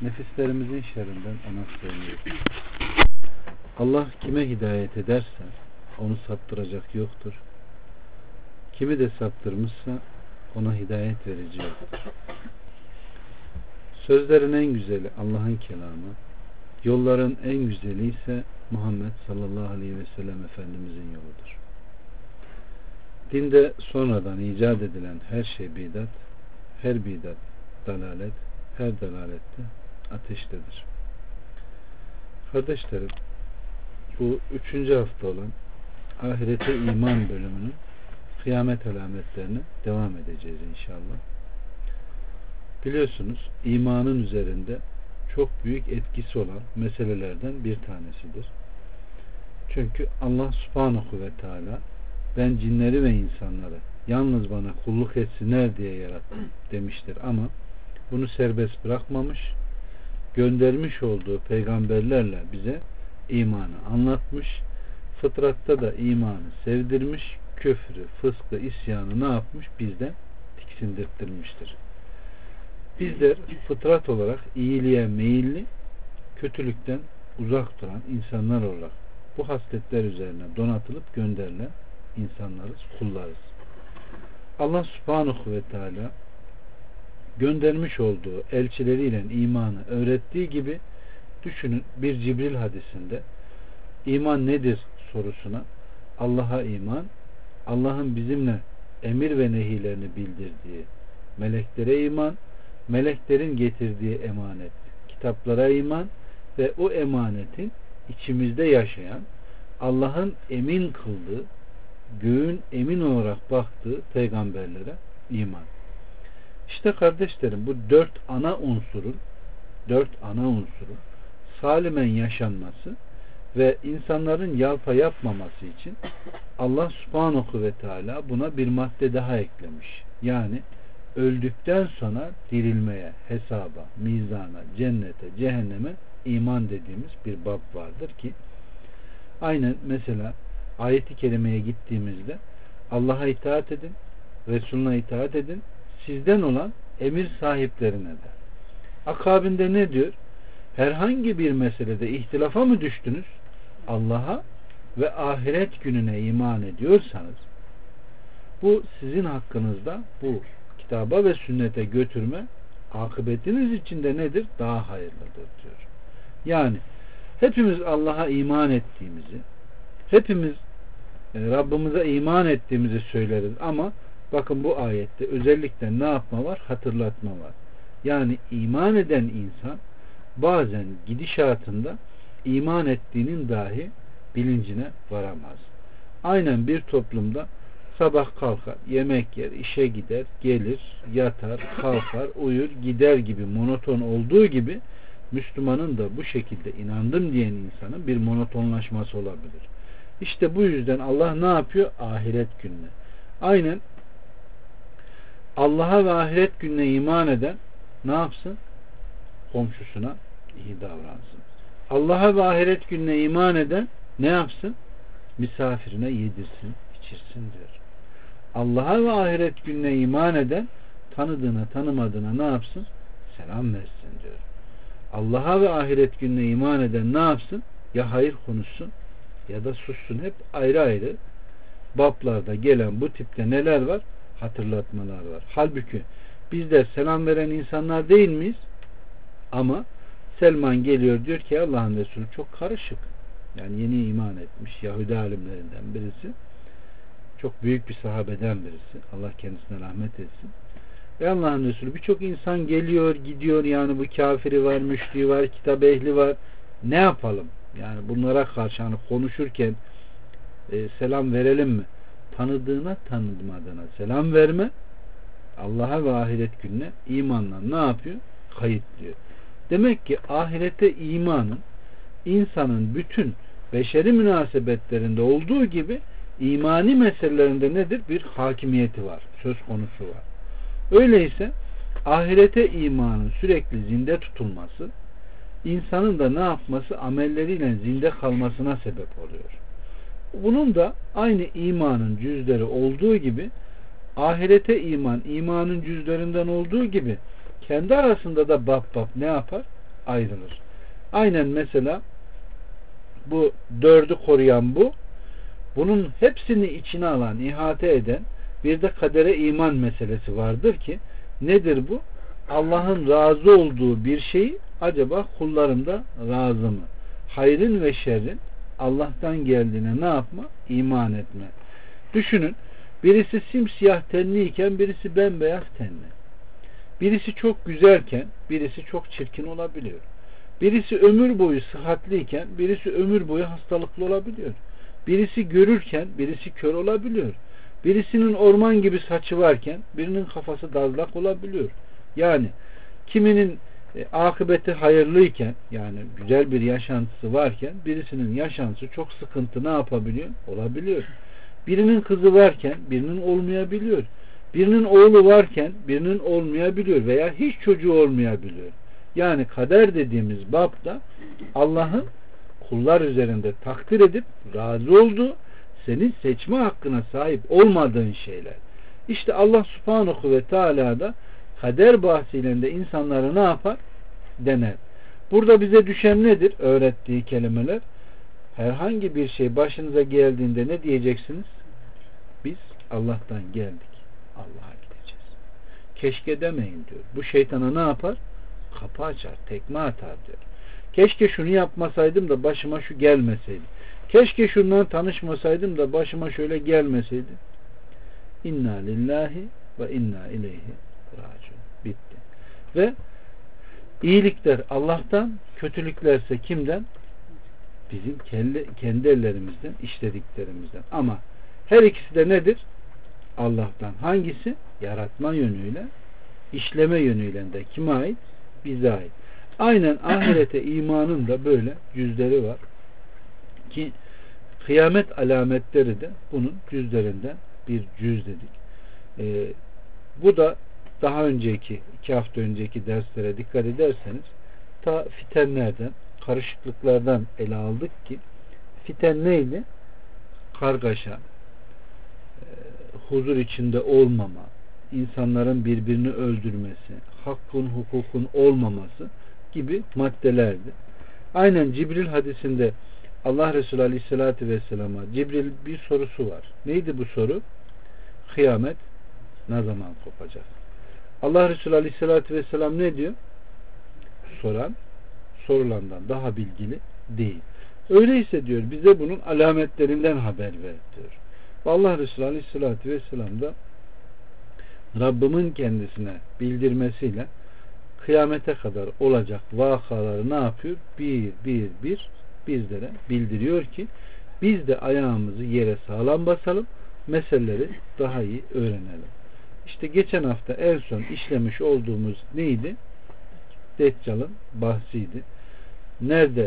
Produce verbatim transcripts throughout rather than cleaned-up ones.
Nefislerimizin şerrinden ona sığınıyoruz. Allah kime hidayet ederse onu saptıracak yoktur. Kimi de saptırmışsa ona hidayet verici yoktur. Sözlerin en güzeli Allah'ın kelamı, yolların en güzeli ise Muhammed sallallahu aleyhi ve sellem Efendimizin yoludur. Dinde sonradan icat edilen her şey bidat, her bidat dalalet, her dalalette ateştedir. Kardeşlerim, bu üçüncü hafta olan ahirete iman bölümünün kıyamet alametlerine devam edeceğiz inşallah. Biliyorsunuz imanın üzerinde çok büyük etkisi olan meselelerden bir tanesidir. Çünkü Allah subhanahu ve teala ben cinleri ve insanları yalnız bana kulluk etsinler diye yarattım demiştir ama bunu serbest bırakmamış, göndermiş olduğu peygamberlerle bize imanı anlatmış, fıtratta da imanı sevdirmiş, küfrü, fıskı, isyanı ne yapmış? Bizden tiksindirttirmiştir. Bizler fıtrat olarak iyiliğe meyilli, kötülükten uzak duran insanlar olarak bu hasletler üzerine donatılıp gönderilen insanlarız, kullarız. Allah subhanahu ve teala göndermiş olduğu elçileriyle imanı öğrettiği gibi düşünün, bir Cibril hadisinde iman nedir sorusuna Allah'a iman, Allah'ın bizimle emir ve nehilerini bildirdiği meleklere iman, meleklerin getirdiği emanet, kitaplara iman ve o emanetin içimizde yaşayan Allah'ın emin kıldığı, göğün emin olarak baktığı peygamberlere iman. İşte kardeşlerim, bu dört ana unsurun dört ana unsurun salimen yaşanması ve insanların yalpa yapmaması için Allah subhanahu ve teala buna bir madde daha eklemiş. Yani öldükten sonra dirilmeye, hesaba, mizana, cennete, cehenneme iman dediğimiz bir bab vardır ki aynen mesela ayeti kerimeye gittiğimizde Allah'a itaat edin, Resulüne itaat edin, sizden olan emir sahiplerine de. Akabinde ne diyor? Herhangi bir meselede ihtilafa mı düştünüz? Allah'a ve ahiret gününe iman ediyorsanız bu sizin hakkınızda bu kitaba ve sünnete götürme akıbetiniz içinde nedir? Daha hayırlıdır diyor. Yani hepimiz Allah'a iman ettiğimizi, hepimiz Rabbimize iman ettiğimizi söyleriz ama bakın bu ayette özellikle ne yapma var? Hatırlatma var. Yani iman eden insan bazen gidişatında iman ettiğinin dahi bilincine varamaz. Aynen bir toplumda sabah kalkar, yemek yer, işe gider, gelir, yatar, kalkar, uyur, gider gibi monoton olduğu gibi Müslümanın da bu şekilde inandım diyen insanın bir monotonlaşması olabilir. İşte bu yüzden Allah ne yapıyor? Ahiret gününe. Aynen Allah'a ve ahiret gününe iman eden ne yapsın? Komşusuna iyi davransın. Allah'a ve ahiret gününe iman eden ne yapsın? Misafirine yedirsin, içirsin diyor. Allah'a ve ahiret gününe iman eden tanıdığına tanımadığına ne yapsın? Selam versin diyor. Allah'a ve ahiret gününe iman eden ne yapsın? Ya hayır konuşsun ya da sussun. Hep ayrı ayrı bablarda gelen bu tipte neler var? Hatırlatmalar var. Halbuki bizler selam veren insanlar değil miyiz? Ama Selman geliyor diyor ki Allah'ın Resulü çok karışık. Yani yeni iman etmiş Yahudi alimlerinden birisi. Çok büyük bir sahabeden birisi. Allah kendisine rahmet etsin. Ve Allah'ın Resulü birçok insan geliyor gidiyor, yani bu kafiri var, müşriği var, kitap ehli var. Ne yapalım? Yani bunlara karşı hani konuşurken e, selam verelim mi? Tanıdığına tanımadığına selam verme, Allah'a ve ahiret gününe imanla ne yapıyor? Kayıtlıyor. Demek ki ahirete imanın insanın bütün beşeri münasebetlerinde olduğu gibi imani meselelerinde nedir? Bir hakimiyeti var. Söz konusu var. Öyleyse ahirete imanın sürekli zinde tutulması insanın da ne yapması? Amelleriyle zinde kalmasına sebep oluyor. Bunun da aynı imanın cüzleri olduğu gibi ahirete iman, imanın cüzlerinden olduğu gibi kendi arasında da bab bab ne yapar? ayrılır. Aynen mesela bu dördü koruyan bu. Bunun hepsini içine alan, ihate eden bir de kadere iman meselesi vardır ki nedir bu? Allah'ın razı olduğu bir şeyi acaba kullarım da razı mı? Hayrın ve şerrin Allah'tan geldiğine ne yapma? İman etme. Düşünün, birisi simsiyah tenliyken birisi bembeyaz tenli. Birisi çok güzelken birisi çok çirkin olabiliyor. Birisi ömür boyu sıhhatliyken birisi ömür boyu hastalıklı olabiliyor. Birisi görürken birisi kör olabiliyor. Birisinin orman gibi saçı varken birinin kafası dazlak olabiliyor. Yani kiminin e, akıbeti hayırlıyken, yani güzel bir yaşantısı varken birisinin yaşantısı çok sıkıntı ne yapabiliyor? Olabiliyor. Birinin kızı varken birinin olmayabiliyor. Birinin oğlu varken birinin olmayabiliyor veya hiç çocuğu olmayabiliyor. Yani kader dediğimiz babda Allah'ın kullar üzerinde takdir edip razı olduğu, senin seçme hakkına sahip olmadığın şeyler. İşte Allah Subhanahu ve Teala da kader bahsiyle de insanları ne yapar? Dener. Burada bize düşen nedir? Öğrettiği kelimeler. Herhangi bir şey başınıza geldiğinde ne diyeceksiniz? Biz Allah'tan geldik. Allah'a gideceğiz. Keşke demeyin diyor. Bu şeytana ne yapar? Kapı açar, tekme atar diyor. Keşke şunu yapmasaydım da başıma şu gelmeseydi. Keşke şundan tanışmasaydım da başıma şöyle gelmeseydi. İnna lillahi ve inna ileyhi raciun. Bitti. Ve iyilikler Allah'tan, kötülüklerse kimden? Bizim kendi, kendi ellerimizden, işlediklerimizden. Ama her ikisi de nedir? Allah'tan. Hangisi? Yaratma yönüyle, işleme yönüyle de kime ait? Bize ait. Aynen ahirete imanın da böyle cüzleri var ki kıyamet alametleri de bunun cüzlerinden bir cüz dedik. Ee, bu da daha önceki iki hafta önceki derslere dikkat ederseniz ta fitenlerden, karışıklıklardan ele aldık ki fiten neydi? Kargaşa, e, huzur içinde olmama, insanların birbirini öldürmesi, hakkın hukukun olmaması gibi maddelerdi. Aynen Cibril hadisinde Allah Resulü Aleyhisselatü Vesselam'a Cibril bir sorusu var. Neydi bu soru? Kıyamet ne zaman kopacak? Allah Resulü Aleyhisselatü Vesselam ne diyor? Soran sorulandan daha bilgili değil. Öyleyse diyor bize bunun alametlerinden haber ver diyor. Ve Allah Resulü Aleyhisselatü Vesselam da Rabbimin kendisine bildirmesiyle kıyamete kadar olacak vakaları ne yapıyor? Bir bir bir bizlere bildiriyor ki biz de ayağımızı yere sağlam basalım, meseleleri daha iyi öğrenelim. İşte geçen hafta en son işlemiş olduğumuz neydi? Deccal'ın bahsiydi. Nerede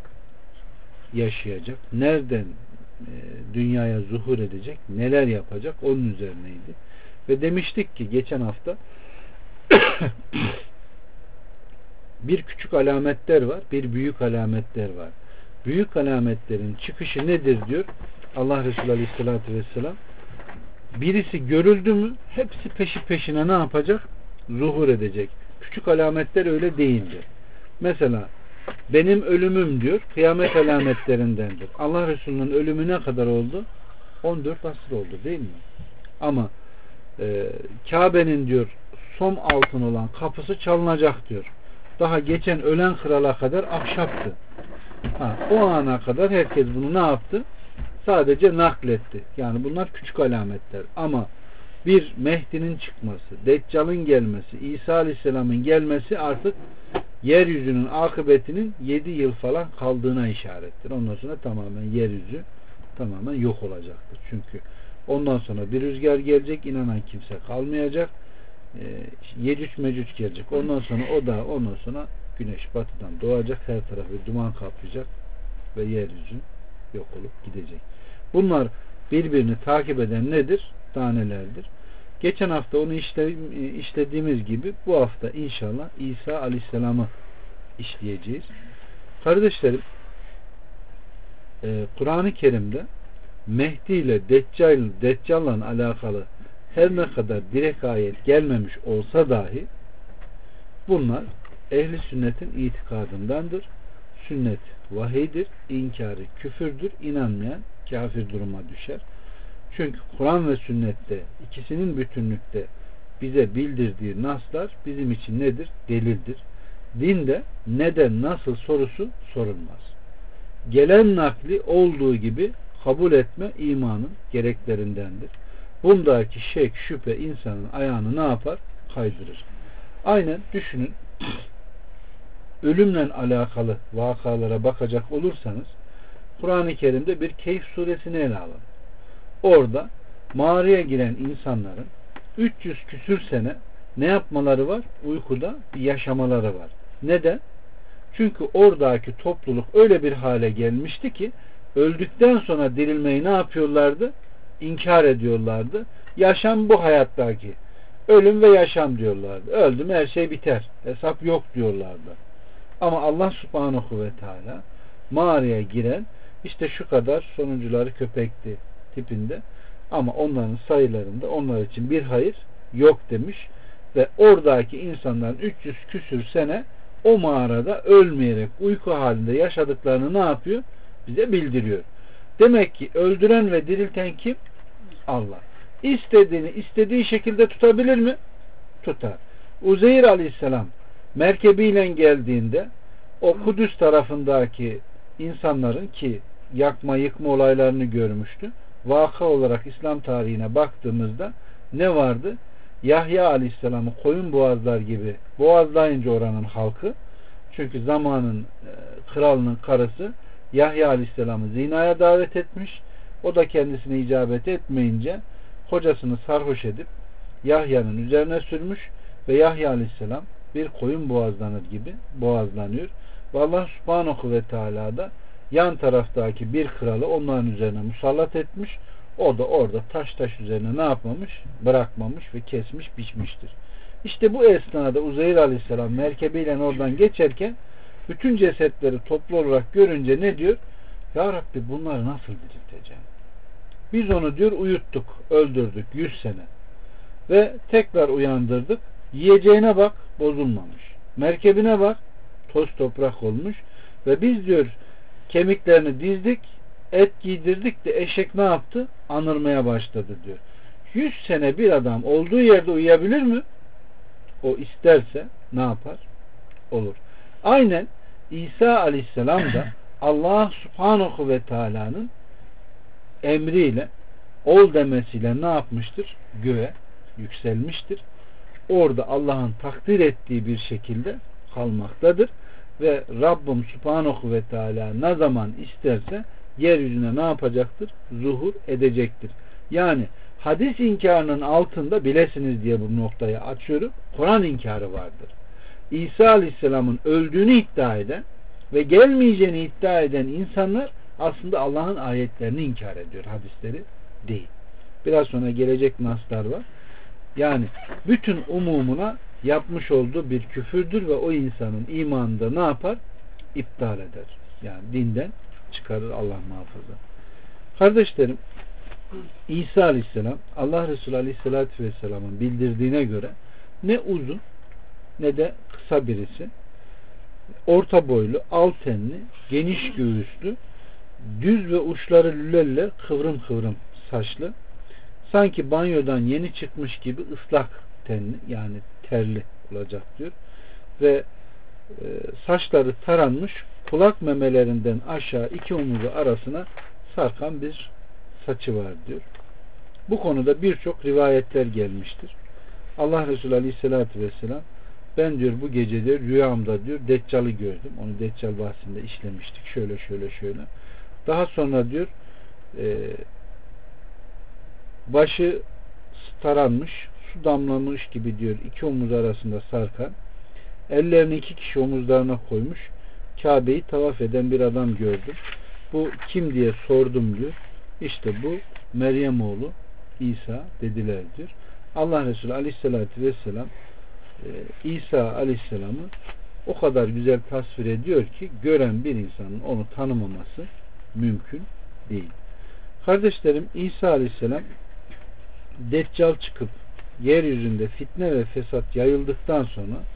yaşayacak? Nereden e, dünyaya zuhur edecek? Neler yapacak? Onun üzerineydi. Ve demiştik ki geçen hafta bir küçük alametler var, bir büyük alametler var. Büyük alametlerin çıkışı nedir diyor Allah Resulü Aleyhisselatü Vesselam. Birisi görüldü mü hepsi peşi peşine ne yapacak? Zuhur edecek. Küçük alametler öyle değildir. Mesela benim ölümüm diyor kıyamet alametlerindendir. Allah Resulü'nün ölümü ne kadar oldu? on dört asır oldu değil mi? Ama e, Kabe'nin diyor som altın olan kapısı çalınacak diyor. Daha geçen ölen krala kadar ahşaptı. Ha, o ana kadar herkes bunu ne yaptı? Sadece nakletti. Yani bunlar küçük alametler. Ama bir Mehdi'nin çıkması, Deccal'ın gelmesi, İsa Aleyhisselam'ın gelmesi artık yeryüzünün akıbetinin yedi yıl falan kaldığına işarettir. Ondan sonra tamamen yeryüzü tamamen yok olacaktır. Çünkü ondan sonra bir rüzgar gelecek, inanan kimse kalmayacak. Yecüc Mecüc gelecek. Ondan sonra o da ondan sonra güneş batıdan doğacak. Her tarafı duman kaplayacak ve yeryüzü yok olup gidecek. Bunlar birbirini takip eden nedir? Tanelerdir. Geçen hafta onu işle, işlediğimiz gibi bu hafta inşallah İsa Aleyhisselam'ı işleyeceğiz. Kardeşlerim e, Kur'an-ı Kerim'de Mehdi ile Deccal, Deccal'la alakalı her ne kadar direkt ayet gelmemiş olsa dahi bunlar ehli sünnetin itikadındandır. Sünnet vahiydir, inkarı küfürdür, inanmayan kafir duruma düşer. Çünkü Kur'an ve sünnette ikisinin bütünlükte bize bildirdiği naslar bizim için nedir? Delildir. Dinde neden, nasıl sorusu sorulmaz. Gelen nakli olduğu gibi kabul etme imanın gereklerindendir. Bundaki şek, şüphe insanın ayağını ne yapar? Kaydırır. Aynen düşünün, ölümle alakalı vakalara bakacak olursanız Kur'an-ı Kerim'de bir Kehf suresini ele alın. Orada mağaraya giren insanların üç yüz küsür sene ne yapmaları var? Uykuda bir yaşamaları var. Neden? Çünkü oradaki topluluk öyle bir hale gelmişti ki öldükten sonra dirilmeyi ne yapıyorlardı? İnkar ediyorlardı. Yaşam bu hayattaki. Ölüm ve yaşam diyorlardı. Öldüm her şey biter. Hesap yok diyorlardı. Ama Allah subhanahu ve teala mağaraya giren işte şu kadar sonuncuları köpekti tipinde ama onların sayılarında onlar için bir hayır yok demiş ve oradaki insanların üç yüz küsür sene o mağarada ölmeyerek uyku halinde yaşadıklarını ne yapıyor? Bize bildiriyor. Demek ki öldüren ve dirilten kim? Allah. İstediğini istediği şekilde tutabilir mi? Tutar. Uzeyr aleyhisselam merkebiyle geldiğinde o Kudüs tarafındaki insanların ki yakma yıkma olaylarını görmüştü. Vaka olarak İslam tarihine baktığımızda ne vardı? Yahya aleyhisselamı koyun boğazlar gibi boğazlayınca oranın halkı, çünkü zamanın e, kralının karısı Yahya aleyhisselamı zinaya davet etmiş. O da kendisine icabet etmeyince kocasını sarhoş edip Yahya'nın üzerine sürmüş ve Yahya aleyhisselam bir koyun boğazlanır gibi boğazlanıyor. Ve Allah subhanahu ve teala da yan taraftaki bir kralı onların üzerine musallat etmiş. O da orada taş taş üzerine ne yapmamış? Bırakmamış ve kesmiş biçmiştir. İşte bu esnada Uzeyr aleyhisselam merkebiyle oradan geçerken bütün cesetleri toplu olarak görünce ne diyor? Ya Rabbi bunları nasıl dirilteceğim? Biz onu diyor uyuttuk, öldürdük yüz sene. Ve tekrar uyandırdık. Yiyeceğine bak, bozulmamış. Merkebine bak, toz toprak olmuş. Ve biz diyor kemiklerini dizdik, et giydirdik de eşek ne yaptı? Anırmaya başladı diyor. Yüz sene bir adam olduğu yerde uyuyabilir mi? O isterse ne yapar? Olur. Aynen İsa aleyhisselam da Allah subhanahu ve teala'nın emriyle ol demesiyle ne yapmıştır? Göğe yükselmiştir. Orada Allah'ın takdir ettiği bir şekilde kalmaktadır. Ve Rabbim subhanahu ve teala ne zaman isterse yeryüzüne ne yapacaktır? Zuhur edecektir. Yani hadis inkarının altında bilesiniz diye bu noktayı açıyorum. Kur'an inkarı vardır. İsa aleyhisselamın öldüğünü iddia eden ve gelmeyeceğini iddia eden insanlar aslında Allah'ın ayetlerini inkar ediyor. Hadisleri değil. Biraz sonra gelecek naslar var. Yani bütün umumuna yapmış olduğu bir küfürdür ve o insanın imanında ne yapar? İptal eder. Yani dinden çıkarır, Allah muhafaza. Kardeşlerim, İsa aleyhisselam Allah Resulü aleyhissalatü vesselamın bildirdiğine göre ne uzun ne de kısa birisi. Orta boylu, al tenli, geniş göğüslü, düz ve uçları lülelle kıvrım kıvrım saçlı, sanki banyodan yeni çıkmış gibi ıslak tenli, yani terli olacak diyor. Ve e, saçları taranmış, kulak memelerinden aşağı iki omuzu arasına sarkan bir saçı var diyor. Bu konuda birçok rivayetler gelmiştir. Allah Resulü Aleyhisselatü Vesselam ben diyor bu gece diyor rüyamda diyor Deccal'ı gördüm. Onu Deccal bahsinde işlemiştik. Şöyle şöyle şöyle. Daha sonra diyor e, başı taranmış, su damlamış gibi diyor iki omuz arasında sarkan, ellerini iki kişi omuzlarına koymuş, Kabe'yi tavaf eden bir adam gördüm. Bu kim diye sordum diyor. İşte bu Meryem oğlu İsa dediler diyor. Allah Resulü Aleyhisselatü Vesselam e, İsa Aleyhisselam'ı o kadar güzel tasvir ediyor ki gören bir insanın onu tanımaması mümkün değil. Kardeşlerim, İsa Aleyhisselam Deccal çıkıp yeryüzünde fitne ve fesat yayıldıktan sonra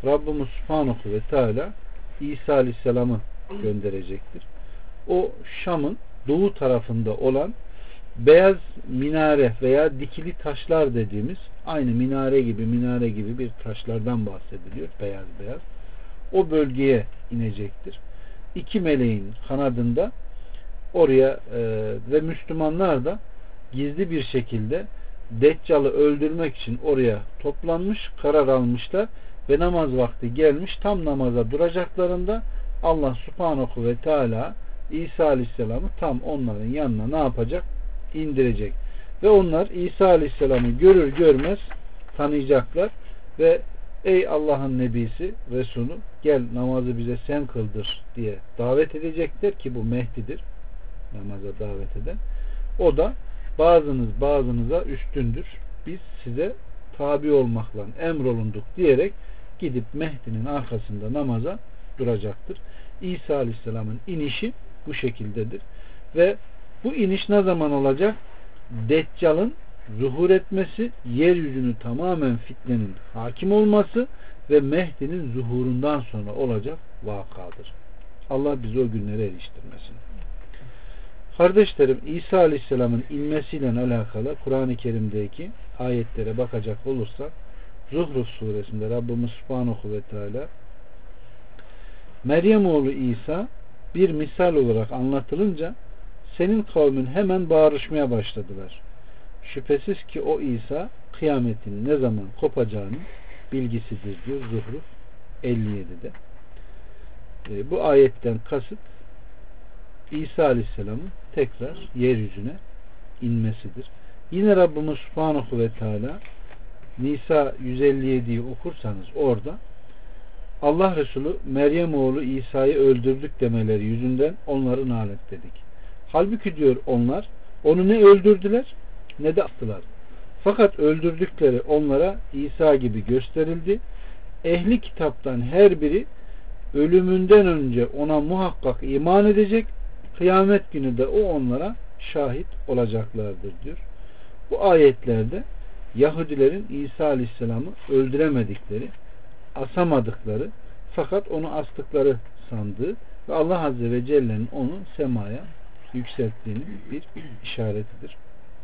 Rabbimiz Subhanahu ve Teala İsa Aleyhisselam'ı gönderecektir. O Şam'ın doğu tarafında olan beyaz minare veya dikili taşlar dediğimiz, aynı minare gibi minare gibi bir taşlardan bahsediliyor. Beyaz beyaz. O bölgeye inecektir. İki meleğin kanadında oraya e, ve Müslümanlar da gizli bir şekilde Deccal'ı öldürmek için oraya toplanmış, karar almışlar ve namaz vakti gelmiş. Tam namaza duracaklarında Allah Subhanahu ve Teala İsa Aleyhisselam'ı tam onların yanına ne yapacak? İndirecek. Ve onlar İsa Aleyhisselam'ı görür görmez tanıyacaklar ve ey Allah'ın Nebisi, Resulü, gel namazı bize sen kıldır diye davet edecekler ki bu Mehdi'dir. Namaza davet eden. O da bazınız bazınıza üstündür. Biz size tabi olmakla emrolunduk diyerek gidip Mehdi'nin arkasında namaza duracaktır. İsa Aleyhisselam'ın inişi bu şekildedir. Ve bu iniş ne zaman olacak? Deccal'ın zuhur etmesi, yeryüzünü tamamen fitnenin hakim olması ve Mehdi'nin zuhurundan sonra olacak vakadır. Allah bizi o günlere eriştirmesin. Kardeşlerim, İsa Aleyhisselam'ın inmesiyle alakalı Kur'an-ı Kerim'deki ayetlere bakacak olursak, Zuhruf suresinde Rabbimiz Subhanahu ve Teala Meryem oğlu İsa bir misal olarak anlatılınca senin kavmin hemen bağırışmaya başladılar. Şüphesiz ki o İsa kıyametin ne zaman kopacağını bilgisidir diyor Zuhruf elli yedide. E, bu ayetten kasıt İsa Aleyhisselam'ın tekrar yeryüzüne inmesidir. Yine Rabbimiz Subhanahu ve Teala Nisa yüz elli yediyi okursanız orada Allah Resulü Meryem oğlu İsa'yı öldürdük demeleri yüzünden onları lanetledik. Halbuki diyor onlar onu ne öldürdüler ne de attılar. Fakat öldürdükleri onlara İsa gibi gösterildi. Ehli kitaptan her biri ölümünden önce ona muhakkak iman edecek. Kıyamet günü de o onlara şahit olacaklardır diyor. Bu ayetlerde Yahudilerin İsa Aleyhisselam'ı öldüremedikleri, asamadıkları fakat onu astıkları sandığı ve Allah Azze ve Celle'nin onu semaya yükselttiğinin bir işaretidir.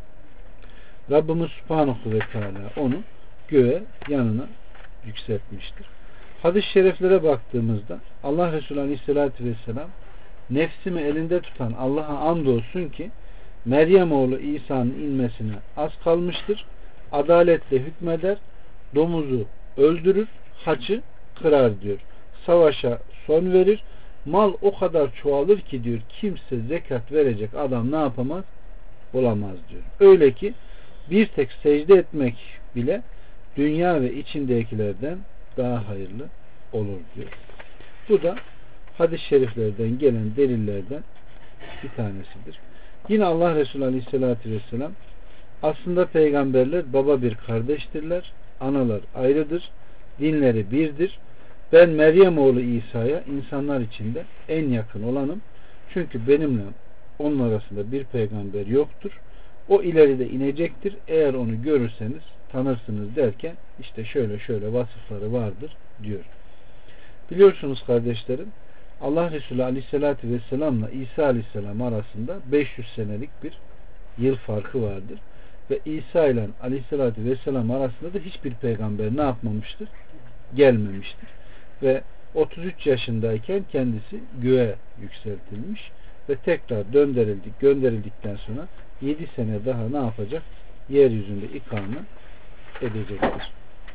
Rabbimiz Subhanahu ve Teala onu göğe yanına yükseltmiştir. Hadis-i şeriflere baktığımızda Allah Resulü Aleyhisselatü Vesselam nefsimi elinde tutan Allah'a andolsun ki Meryem oğlu İsa'nın inmesine az kalmıştır. Adaletle hükmeder, domuzu öldürür, haçı kırar diyor. Savaşa son verir. Mal o kadar çoğalır ki diyor kimse zekat verecek adam ne yapamaz? Olamaz diyor. Öyle ki bir tek secde etmek bile dünya ve içindekilerden daha hayırlı olur diyor. Bu da hadis-i şeriflerden gelen delillerden bir tanesidir. Yine Allah Resulü Aleyhisselatü Vesselam aslında peygamberler baba bir kardeştirler, analar ayrıdır, dinleri birdir. Ben Meryem oğlu İsa'ya insanlar içinde en yakın olanım. Çünkü benimle onun arasında bir peygamber yoktur. O ileride inecektir. Eğer onu görürseniz tanırsınız derken işte şöyle şöyle vasıfları vardır diyor. Biliyorsunuz kardeşlerim Allah Resulü Aleyhisselatü Vesselam'la İsa Aleyhisselam arasında beş yüz senelik bir yıl farkı vardır. Ve İsa ile Aleyhisselatü Vesselam arasında da hiçbir peygamber ne yapmamıştır? Gelmemiştir. Ve otuz üç yaşındayken kendisi göğe yükseltilmiş ve tekrar döndürüldük, gönderildikten sonra yedi sene daha ne yapacak? Yeryüzünde ikame edecektir.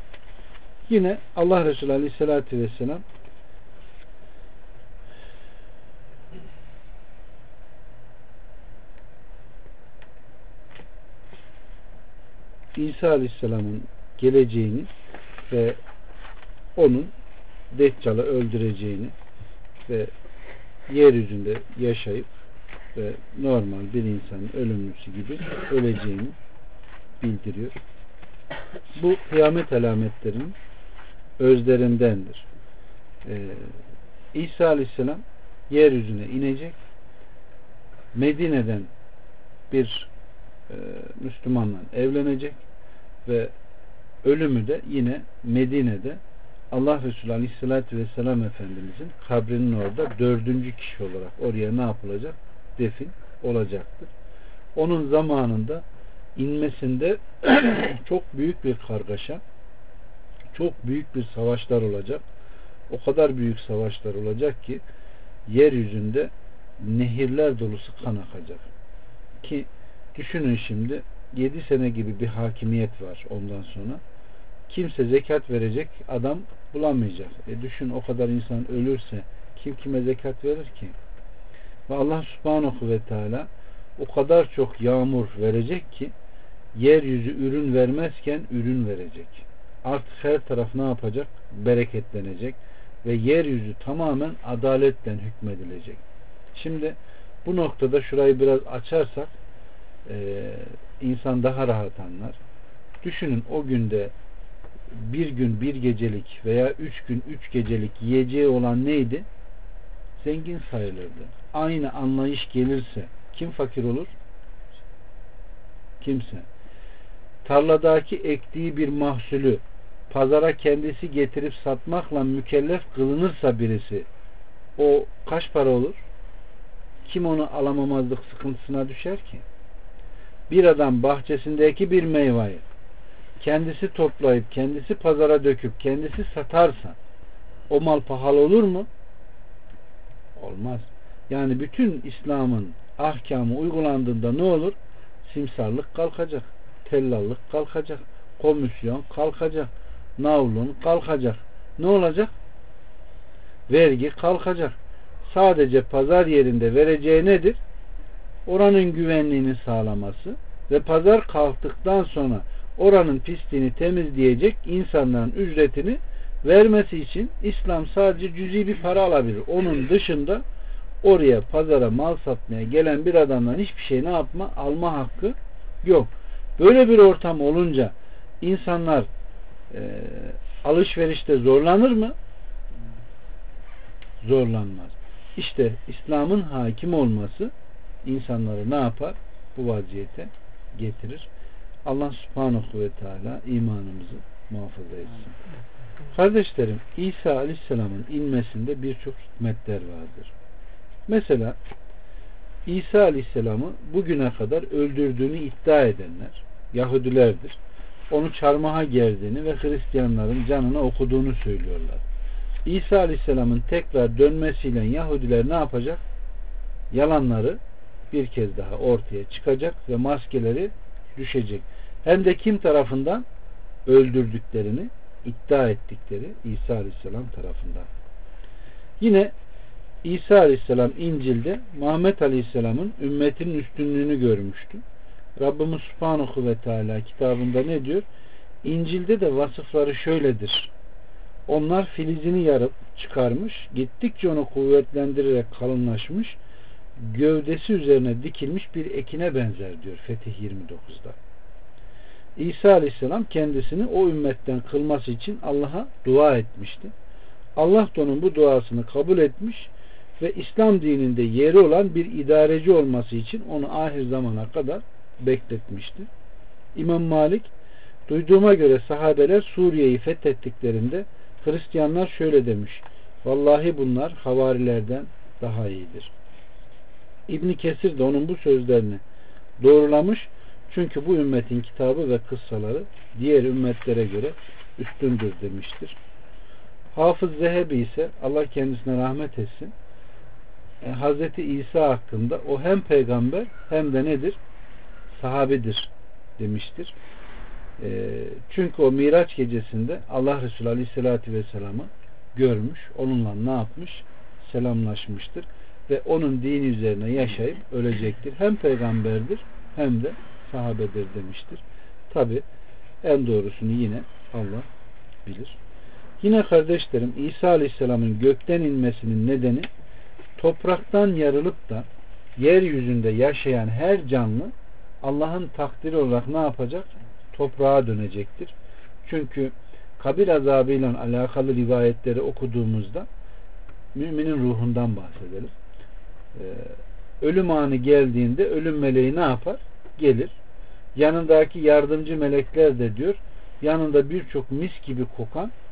Yine Allah Resulü Aleyhisselatü Vesselam İsa Aleyhisselam'ın geleceğini ve onun Deccal'ı öldüreceğini ve yeryüzünde yaşayıp ve normal bir insanın ölümlüsü gibi öleceğini bildiriyor. Bu kıyamet alametlerinin özlerindendir. Ee, İsa Aleyhisselam yeryüzüne inecek. Medine'den bir e, Müslümanla evlenecek ve ölümü de yine Medine'de Allah Resulü Aleyhisselatü Vesselam Efendimizin kabrinin orada dördüncü kişi olarak oraya ne yapılacak? Defin olacaktır. Onun zamanında inmesinde çok büyük bir kargaşa, çok büyük bir savaşlar olacak. O kadar büyük savaşlar olacak ki yeryüzünde nehirler dolusu kan akacak. Ki düşünün şimdi yedi sene gibi bir hakimiyet var ondan sonra. Kimse zekat verecek adam bulamayacak. E düşün, o kadar insan ölürse kim kime zekat verir ki? Ve Allah Subhanahu ve Teala o kadar çok yağmur verecek ki yeryüzü ürün vermezken ürün verecek. Artık her taraf ne yapacak? Bereketlenecek ve yeryüzü tamamen adaletle hükmedilecek. Şimdi bu noktada şurayı biraz açarsak e, insan daha rahat anlar. Düşünün, o günde bir gün bir gecelik veya üç gün üç gecelik yiyeceği olan neydi? Zengin sayılırdı. Aynı anlayış gelirse kim fakir olur? Kimse. Tarladaki ektiği bir mahsulü pazara kendisi getirip satmakla mükellef kılınırsa birisi, o kaç para olur? Kim onu alamamazlık sıkıntısına düşer ki? Bir adam bahçesindeki bir meyveyi kendisi toplayıp kendisi pazara döküp kendisi satarsa o mal pahalı olur mu? Olmaz. Yani bütün İslam'ın ahkamı uygulandığında ne olur? Simsarlık kalkacak, tellallık kalkacak, komisyon kalkacak, navlun kalkacak. Ne olacak? Vergi kalkacak. Sadece pazar yerinde vereceği nedir? Oranın güvenliğini sağlaması ve pazar kalktıktan sonra oranın pisliğini temizleyecek insanların ücretini vermesi için İslam sadece cüzi bir para alabilir. Onun dışında oraya pazara mal satmaya gelen bir adamdan hiçbir şey ne yapma? Alma hakkı yok. Böyle bir ortam olunca insanlar e, alışverişte zorlanır mı? Zorlanmaz. İşte İslam'ın hakim olması insanları ne yapar? Bu vaziyete getirir. Allah Subhanahu ve Teala imanımızı muhafaza etsin. Kardeşlerim, İsa Aleyhisselam'ın inmesinde birçok hikmetler vardır. Mesela İsa Aleyhisselam'ı bugüne kadar öldürdüğünü iddia edenler Yahudilerdir. Onu çarmıha gerdiğini ve Hristiyanların canına okuduğunu söylüyorlar. İsa Aleyhisselam'ın tekrar dönmesiyle Yahudiler ne yapacak? Yalanları bir kez daha ortaya çıkacak ve maskeleri düşecek. Hem de kim tarafından? Öldürdüklerini iddia ettikleri İsa Aleyhisselam tarafından. Yine İsa Aleyhisselam İncil'de Muhammed Aleyhisselam'ın ümmetinin üstünlüğünü görmüştü. Rabbimiz Subhanahu ve Teala kitabında ne diyor? İncil'de de vasıfları şöyledir. Onlar filizini yarıp çıkarmış, gittikçe onu kuvvetlendirerek kalınlaşmış, gövdesi üzerine dikilmiş bir ekine benzer diyor Fetih yirmi dokuzda. İsa Aleyhisselam kendisini o ümmetten kılması için Allah'a dua etmişti. Allah da onun bu duasını kabul etmiş ve İslam dininde yeri olan bir idareci olması için onu ahir zamana kadar bekletmişti. İmam Malik, duyduğuma göre sahabeler Suriye'yi fethettiklerinde Hristiyanlar şöyle demiş: vallahi bunlar havarilerden daha iyidir. İbn Kesir de onun bu sözlerini doğrulamış. Çünkü bu ümmetin kitabı ve kıssaları diğer ümmetlere göre üstündür demiştir. Hafız Zehebi ise Allah kendisine rahmet etsin, e, Hazreti İsa hakkında o hem peygamber hem de nedir? Sahabedir demiştir. E, çünkü o Miraç gecesinde Allah Resulü Aleyhisselatü Vesselam'ı görmüş, onunla ne yapmış? Selamlaşmıştır ve onun dini üzerine yaşayıp ölecektir. Hem peygamberdir hem de sahabedir demiştir. Tabi en doğrusunu yine Allah bilir. Yine kardeşlerim, İsa Aleyhisselam'ın gökten inmesinin nedeni topraktan yarılıp da yeryüzünde yaşayan her canlı Allah'ın takdiri olarak ne yapacak? Toprağa dönecektir. Çünkü kabir azabıyla alakalı rivayetleri okuduğumuzda müminin ruhundan bahsedelim. Ee, ölüm anı geldiğinde ölüm meleği ne yapar? Gelir. Yanındaki yardımcı melekler de diyor, yanında birçok mis gibi kokan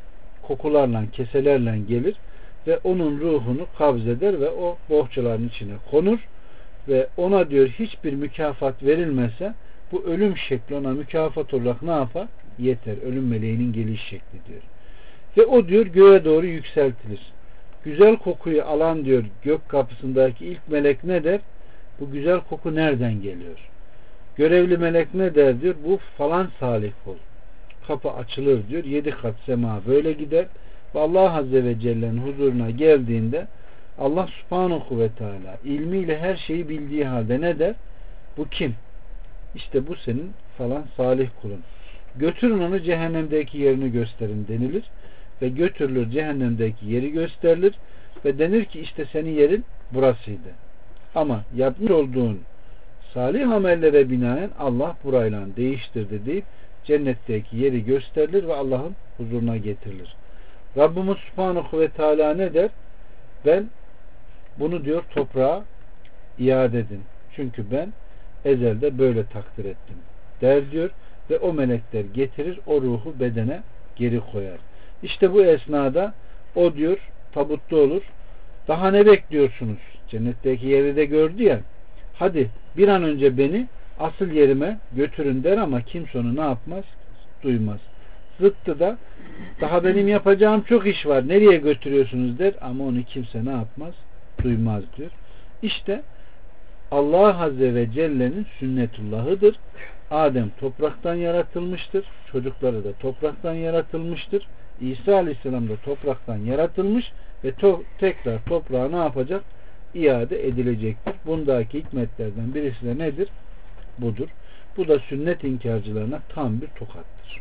kokularla, keselerle gelir ve onun ruhunu kabz eder ve o bohçaların içine konur ve ona diyor hiçbir mükafat verilmese bu ölüm şekli ona mükafat olarak ne yapar? Yeter. Ölüm meleğinin geliş şekli diyor. Ve o diyor göğe doğru yükseltilir. Güzel kokuyu alan diyor gök kapısındaki ilk melek ne der? Bu güzel koku nereden geliyor? Görevli melek ne der diyor? Bu falan salih kul. Kapı açılır diyor. Yedi kat sema böyle gider. Ve Allah Azze ve Celle'nin huzuruna geldiğinde Allah Subhanahu ve Teala ilmiyle her şeyi bildiği halde ne der? Bu kim? İşte bu senin falan salih kulun. Götürün onu cehennemdeki yerini gösterin denilir. Ve götürülür cehennemdeki yeri gösterilir. Ve denir ki işte senin yerin burasıydı. Ama yapmış olduğun salih amellere binaen Allah burayla değiştirdi deyip cennetteki yeri gösterilir ve Allah'ın huzuruna getirilir. Rabbimiz Subhanahu ve Teala ne der? Ben bunu diyor toprağa iade edin. Çünkü ben ezelde böyle takdir ettim der diyor ve o melekler getirir o ruhu bedene geri koyar. İşte bu esnada o diyor tabutta olur. Daha ne bekliyorsunuz? Cennetteki yeri de gördü ya. Hadi bir an önce beni asıl yerime götürün der ama kimse onu ne yapmaz? Duymaz. Zıttı da daha benim yapacağım çok iş var. Nereye götürüyorsunuz der ama onu kimse ne yapmaz? Duymaz diyor. İşte Allah Azze ve Celle'nin sünnetullahıdır. Adem topraktan yaratılmıştır. Çocukları da topraktan yaratılmıştır. İsa Aleyhisselam da topraktan yaratılmış ve to- tekrar toprağa ne yapacak? İade edilecektir. Bundaki hikmetlerden birisi de nedir? Budur. Bu da sünnet inkarcılarına tam bir tokattır.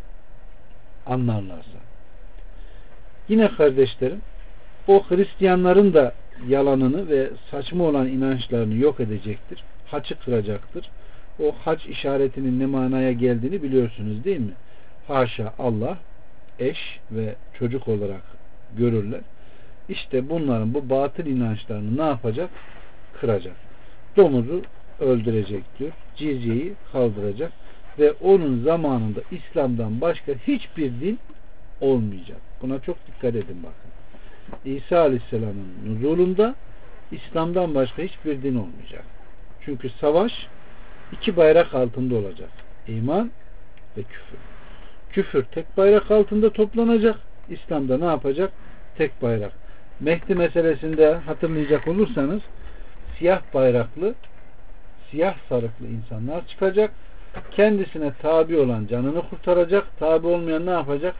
Anlarlarsa. Yine kardeşlerim, o Hristiyanların da yalanını ve saçma olan inançlarını yok edecektir. Haçı kıracaktır. O haç işaretinin ne manaya geldiğini biliyorsunuz değil mi? Haşa Allah eş ve çocuk olarak görürler. İşte bunların bu batıl inançlarını ne yapacak? Kıracak. Domuzu öldürecek diyor. Cizyeyi kaldıracak ve onun zamanında İslam'dan başka hiçbir din olmayacak. Buna çok dikkat edin bakın. İsa Aleyhisselam'ın nuzulunda İslam'dan başka hiçbir din olmayacak. Çünkü savaş iki bayrak altında olacak. İman ve küfür. Küfür tek bayrak altında toplanacak. İslam'da ne yapacak? Tek bayrak. Mehdi meselesinde hatırlayacak olursanız siyah bayraklı, siyah sarıklı insanlar çıkacak. Kendisine tabi olan canını kurtaracak. Tabi olmayan ne yapacak?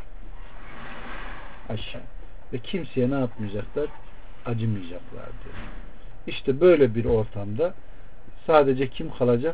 Aşağı. Ve kimseye ne yapmayacaklar? Acımayacaklar diyor. İşte böyle bir ortamda sadece kim kalacak?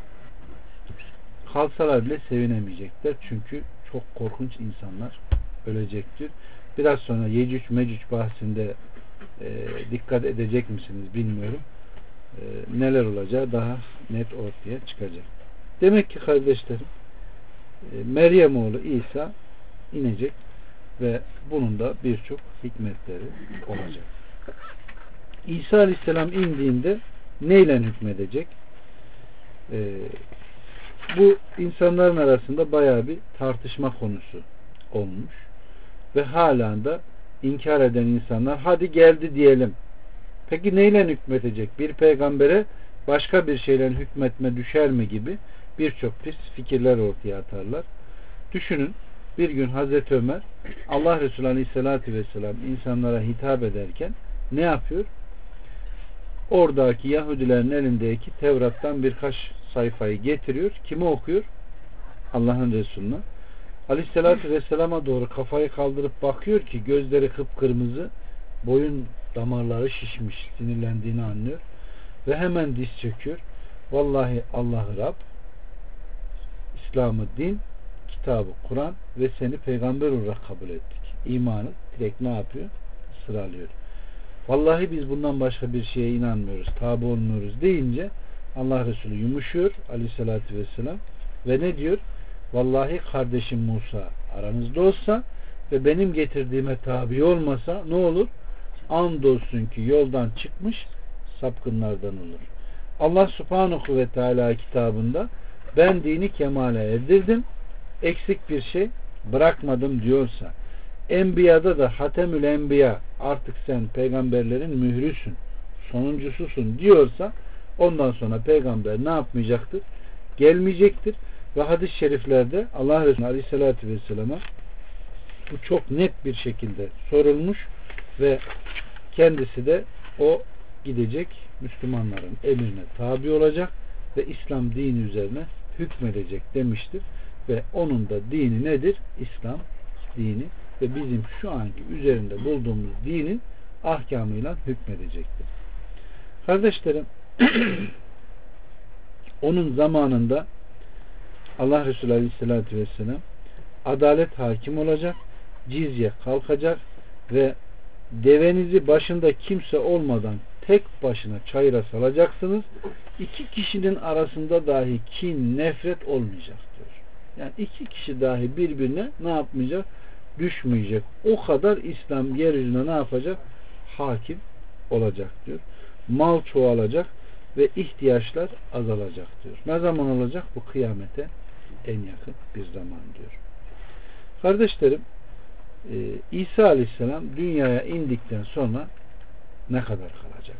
Kalsalar bile sevinemeyecekler. Çünkü çok korkunç insanlar ölecektir. Biraz sonra Yecüc Mecüc bahsinde e, dikkat edecek misiniz bilmiyorum. E, neler olacağı daha net ortaya çıkacak. Demek ki kardeşlerim e, Meryem oğlu İsa inecek ve bunun da birçok hikmetleri olacak. İsa Aleyhisselam indiğinde neyle hükmedecek? E, bu insanların arasında bayağı bir tartışma konusu olmuş. Ve halen de inkar eden insanlar hadi geldi diyelim. Peki neyle hükmetecek? Bir peygambere başka bir şeyle hükmetme düşer mi gibi birçok pis fikirler ortaya atarlar. Düşünün bir gün Hazreti Ömer Allah Resulü Aleyhisselatü Vesselam insanlara hitap ederken ne yapıyor? Oradaki Yahudilerin elindeki Tevrat'tan birkaç sayfayı getiriyor. Kime okuyor? Allah'ın Resulüne. Aleyhisselatü Vesselam'a doğru kafayı kaldırıp bakıyor ki gözleri kıpkırmızı, boyun damarları şişmiş, sinirlendiğini anlıyor ve hemen diz çöküyor. Vallahi Allah'ı Rab, İslam'ı din, kitabı Kur'an ve seni peygamber olarak kabul ettik. İmanı direkt ne yapıyor? Sıralıyor. Vallahi biz bundan başka bir şeye inanmıyoruz, tabi olmuyoruz deyince Allah Resulü yumuşuyor Aleyhisselatü Vesselam ve ne diyor? Vallahi kardeşim Musa aranızda olsa ve benim getirdiğime tabi olmasa ne olur? Andolsun ki yoldan çıkmış sapkınlardan olur. Allah Subhanahu ve Teala kitabında ben dini kemale erdirdim, eksik bir şey bırakmadım diyorsa, Enbiya'da da Hatemül Enbiya, artık sen peygamberlerin mührüsün, sonuncususun diyorsa ondan sonra peygamber ne yapmayacaktır? Gelmeyecektir. Ve hadis-i şeriflerde Allah Resulü Aleyhisselatü Vesselam'a bu çok net bir şekilde sorulmuş ve kendisi de o gidecek, Müslümanların emrine tabi olacak ve İslam dini üzerine hükmedecek demiştir. Ve onun da dini nedir? İslam dini ve bizim şu anki üzerinde bulduğumuz dinin ahkamıyla hükmedecektir. Kardeşlerim, onun zamanında Allah Resulü Aleyhisselatü Vesselam adalet hakim olacak, cizye kalkacak ve devenizi başında kimse olmadan tek başına çayıra salacaksınız. İki kişinin arasında dahi kin, nefret olmayacak diyor. Yani iki kişi dahi birbirine ne yapmayacak? Düşmeyecek. O kadar İslam yeryüzüne ne yapacak? Hakim olacak diyor. Mal çoğalacak ve ihtiyaçlar azalacak diyor. Ne zaman olacak? Bu kıyamete en yakın bir zaman diyor. Kardeşlerim, İsa Aleyhisselam dünyaya indikten sonra ne kadar kalacak?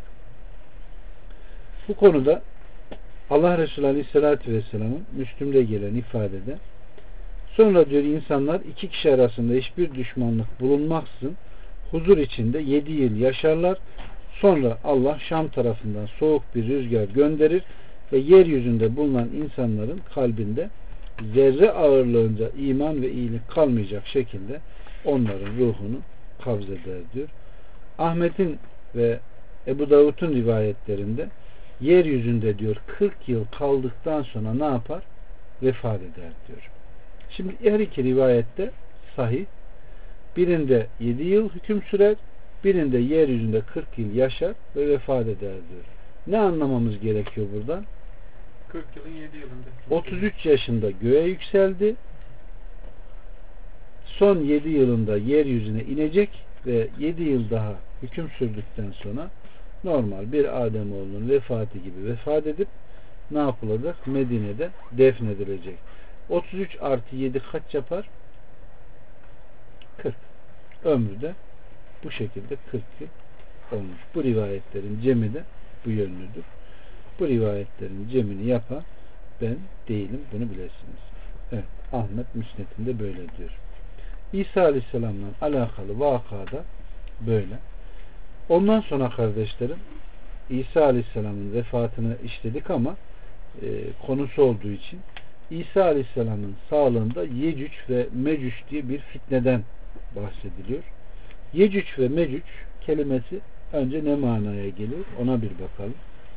Bu konuda Allah Resulü Aleyhisselatü Vesselam'ın Müslüm'de gelen ifadede, sonra diyor insanlar iki kişi arasında hiçbir düşmanlık bulunmaksızın huzur içinde yedi yıl yaşarlar. Sonra Allah Şam tarafından soğuk bir rüzgar gönderir ve yeryüzünde bulunan insanların kalbinde zerre ağırlığınca iman ve iyilik kalmayacak şekilde onların ruhunu kabzeder diyor. Ahmet'in ve Ebu Davud'un rivayetlerinde yeryüzünde diyor kırk yıl kaldıktan sonra ne yapar? Vefat eder diyor. Şimdi her iki rivayette sahih. Birinde yedi yıl hüküm sürer, birinde yeryüzünde kırk yıl yaşar ve vefat eder diyor. Ne anlamamız gerekiyor buradan? kırk yılın yedi yılında. otuz üç yaşında göğe yükseldi. Son yedi yılında yeryüzüne inecek ve yedi yıl daha hüküm sürdükten sonra normal bir Ademoğlunun vefatı gibi vefat edip ne yapılacak? Medine'de defnedilecek. otuz üç artı yedi kaç yapar? kırk. Ömrü de bu şekilde kırk yıl olmuş. Bu rivayetlerin cemi de bu yönlüdür. Bu rivayetlerin cemini yapan ben değilim, bunu bilesiniz. Evet, Ahmet Müsnet'inde böyle diyor. İsa Aleyhisselam'la alakalı vakada böyle. Ondan sonra kardeşlerim, İsa Aleyhisselam'ın vefatını işledik ama e, konusu olduğu için İsa Aleyhisselam'ın sağlığında Yecüc ve Mecüc diye bir fitneden bahsediliyor. Yecüc ve Mecüc kelimesi önce ne manaya geliyor? Ona bir bakalım.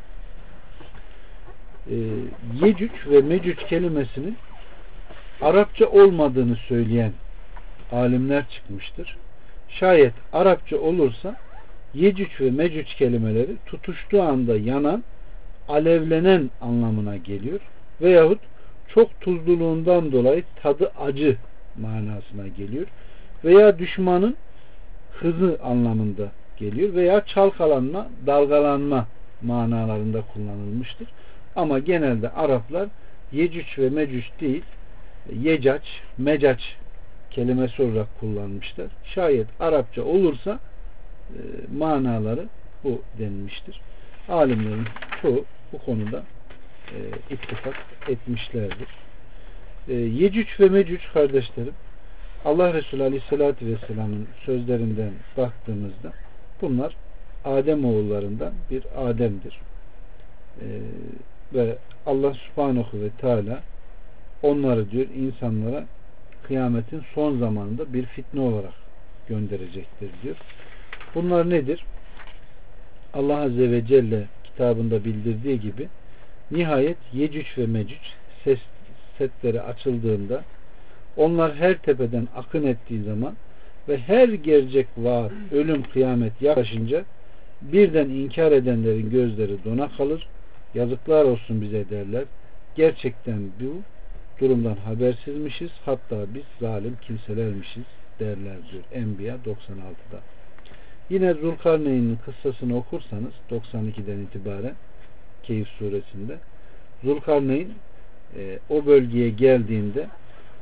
E, Yecüc ve Mecüc kelimesinin Arapça olmadığını söyleyen alimler çıkmıştır. Şayet Arapça olursa Yecüc ve Mecüc kelimeleri tutuştuğu anda yanan, alevlenen anlamına geliyor. Veyahut çok tuzluluğundan dolayı tadı acı manasına geliyor. Veya düşmanın hızı anlamında geliyor. Veya çalkalanma, dalgalanma manalarında kullanılmıştır. Ama genelde Araplar Yecüc ve Mecüc değil, Yecac, Mecac kelimesi olarak kullanmışlar. Şayet Arapça olursa e, manaları bu denilmiştir. Alimlerin çoğu bu konuda e, ittifak etmişlerdir. E, Yecüc ve Mecüc kardeşlerim, Allah Resulü Aleyhisselatü Vesselam'ın sözlerinden baktığımızda bunlar Adem oğullarından bir Adem'dir. E, ve Allah Subhanahu ve Teala onları diyor insanlara kıyametin son zamanında bir fitne olarak gönderecektir diyor. Bunlar nedir? Allah Azze ve Celle kitabında bildirdiği gibi nihayet Yecüc ve Mecüc ses, setleri açıldığında onlar her tepeden akın ettiği zaman ve her gelecek vaat, ölüm, kıyamet yaklaşınca birden inkar edenlerin gözleri dona kalır. Yazıklar olsun bize derler. Gerçekten bu durumdan habersizmişiz. Hatta biz zalim kimselermişiz derler diyor Enbiya doksan altıda. Yine Zulkarneyn'in kıssasını okursanız doksan ikiden itibaren Keyif suresinde Zulkarneyn e, o bölgeye geldiğinde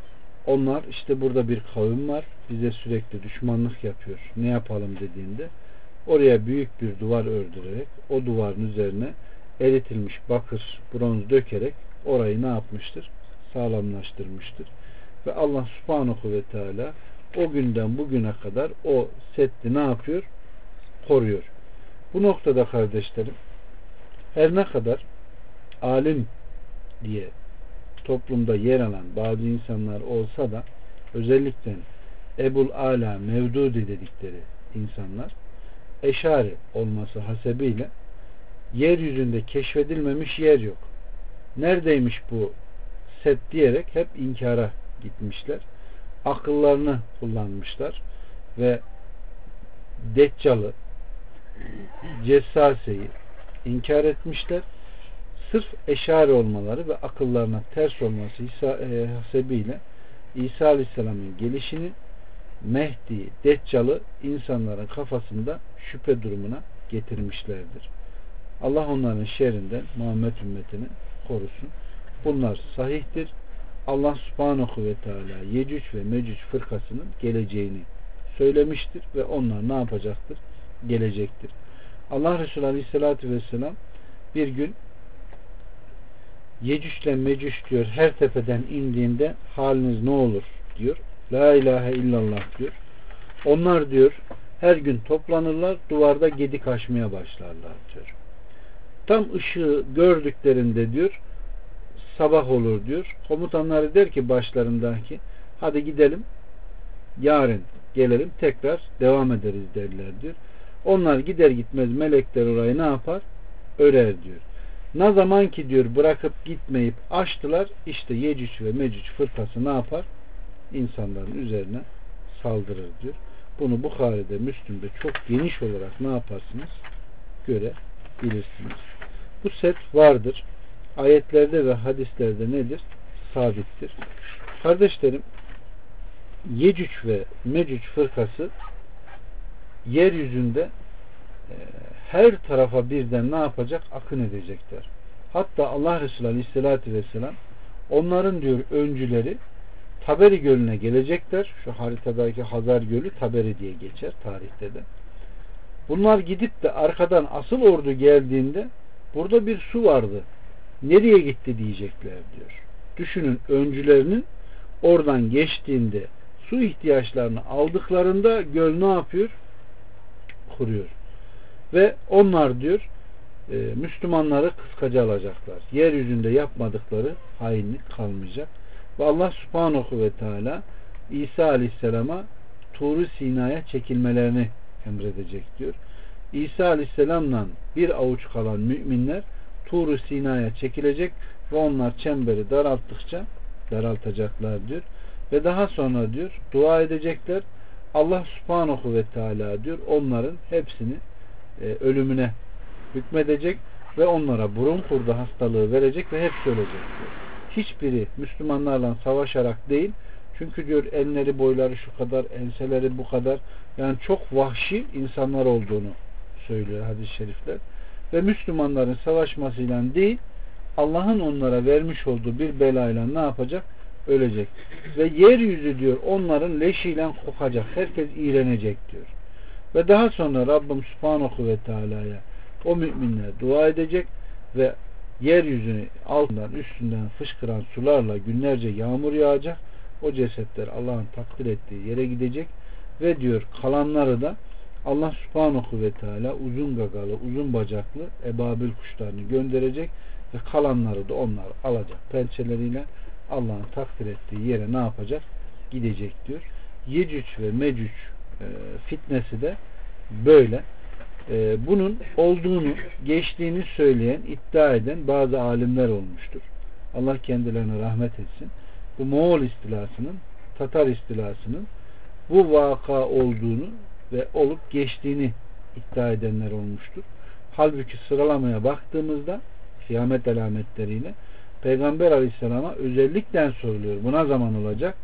onlar işte burada bir kavim var, bize sürekli düşmanlık yapıyor, ne yapalım dediğinde oraya büyük bir duvar ördürerek o duvarın üzerine eritilmiş bakır, bronz dökerek orayı ne yapmıştır? Sağlamlaştırmıştır. Ve Allah Subhanahu ve Teala o günden bugüne kadar o seddi ne yapıyor? Koruyor. Bu noktada kardeşlerim, her ne kadar alim diye toplumda yer alan bazı insanlar olsa da özellikle Ebul Ala Mevdudi dedikleri insanlar Eşari olması hasebiyle yeryüzünde keşfedilmemiş yer yok. Neredeymiş bu set diyerek hep inkara gitmişler. Akıllarını kullanmışlar ve Deccal'ı, Cessase'yi inkar etmişler. Sırf eşari olmaları ve akıllarına ters olması hasebiyle İsa Aleyhisselam'ın gelişini, Mehdi'yi, Deccal'ı insanların kafasında şüphe durumuna getirmişlerdir. Allah onların şerrinden Muhammed ümmetini korusun. Bunlar sahihtir. Allah Subhanahu ve Teala Yecüc ve Mecüc fırkasının geleceğini söylemiştir ve onlar ne yapacaktır? Gelecektir. Allah Resulü Aleyhisselatü Vesselam bir gün Yecüc ile Mecüc diyor her tepeden indiğinde haliniz ne olur diyor. La ilahe illallah diyor. Onlar diyor her gün toplanırlar, duvarda gedik açmaya başlarlar diyor. Tam ışığı gördüklerinde diyor sabah olur diyor. Komutanları der ki başlarındaki hadi gidelim, yarın gelelim tekrar devam ederiz derler diyor. Onlar gider gitmez melekler orayı ne yapar? Örer diyor. Ne zaman ki diyor bırakıp gitmeyip açtılar, işte Yecüc ve Mecüc fırkası ne yapar? İnsanların üzerine saldırır diyor. Bunu Bukhari'de, Müslüm'de çok geniş olarak ne yaparsınız? Görebilirsiniz. Bu set vardır. Ayetlerde ve hadislerde nedir? Sabittir. Kardeşlerim, Yecüc ve Mecüc fırkası yeryüzünde e, her tarafa birden ne yapacak? Akın edecekler. Hatta Allah Resulü Aleyhisselatü Vesselam onların diyor öncüleri Taberi Gölü'ne gelecekler. Şu haritadaki Hazar Gölü Taberi diye geçer tarihte de. Bunlar gidip de arkadan asıl ordu geldiğinde burada bir su vardı. Nereye gitti diyecekler diyor. Düşünün, öncülerinin oradan geçtiğinde su ihtiyaçlarını aldıklarında göl ne yapıyor? Kuruyor. Ve onlar diyor e, Müslümanları kıskaca alacaklar. Yeryüzünde yapmadıkları hainlik kalmayacak. Ve Allah Subhanahu ve Teala İsa Aleyhisselam'a Tur-u Sina'ya çekilmelerini emredecek diyor. İsa Aleyhisselam'la bir avuç kalan müminler Tur-u Sina'ya çekilecek ve onlar çemberi daralttıkça daraltacaklar diyor. Ve daha sonra diyor dua edecekler. Allah Subhanahu ve Teala diyor onların hepsini e, ölümüne hükmedecek ve onlara burun kurdu hastalığı verecek ve hepsi ölecek diyor. Hiçbiri Müslümanlarla savaşarak değil, çünkü diyor enleri boyları şu kadar, enseleri bu kadar, yani çok vahşi insanlar olduğunu söylüyor hadis-i şerifler. Ve Müslümanların savaşmasıyla değil, Allah'ın onlara vermiş olduğu bir belayla ne yapacak? Ölecek. Ve yeryüzü diyor onların leşiyle kokacak. Herkes iğrenecek diyor. Ve daha sonra Rabbim Subhanahu ve Teala'ya o müminler dua edecek ve yeryüzünü altından üstünden fışkıran sularla günlerce yağmur yağacak. O cesetler Allah'ın takdir ettiği yere gidecek ve diyor kalanları da Allah Subhanahu ve Teala uzun gagalı, uzun bacaklı ebabil kuşlarını gönderecek ve kalanları da onlar alacak pençeleriyle Allah'ın takdir ettiği yere ne yapacak? Gidecek diyor. Yecüc ve Mecüc e, fitnesi de böyle. E, bunun olduğunu, geçtiğini söyleyen, iddia eden bazı alimler olmuştur. Allah kendilerine rahmet etsin. Bu Moğol istilasının, Tatar istilasının bu vaka olduğunu ve olup geçtiğini iddia edenler olmuştur. Halbuki sıralamaya baktığımızda kıyamet alametleriyle Peygamber Aleyhisselam'a özellikle soruluyor. Bu ne zaman olacak?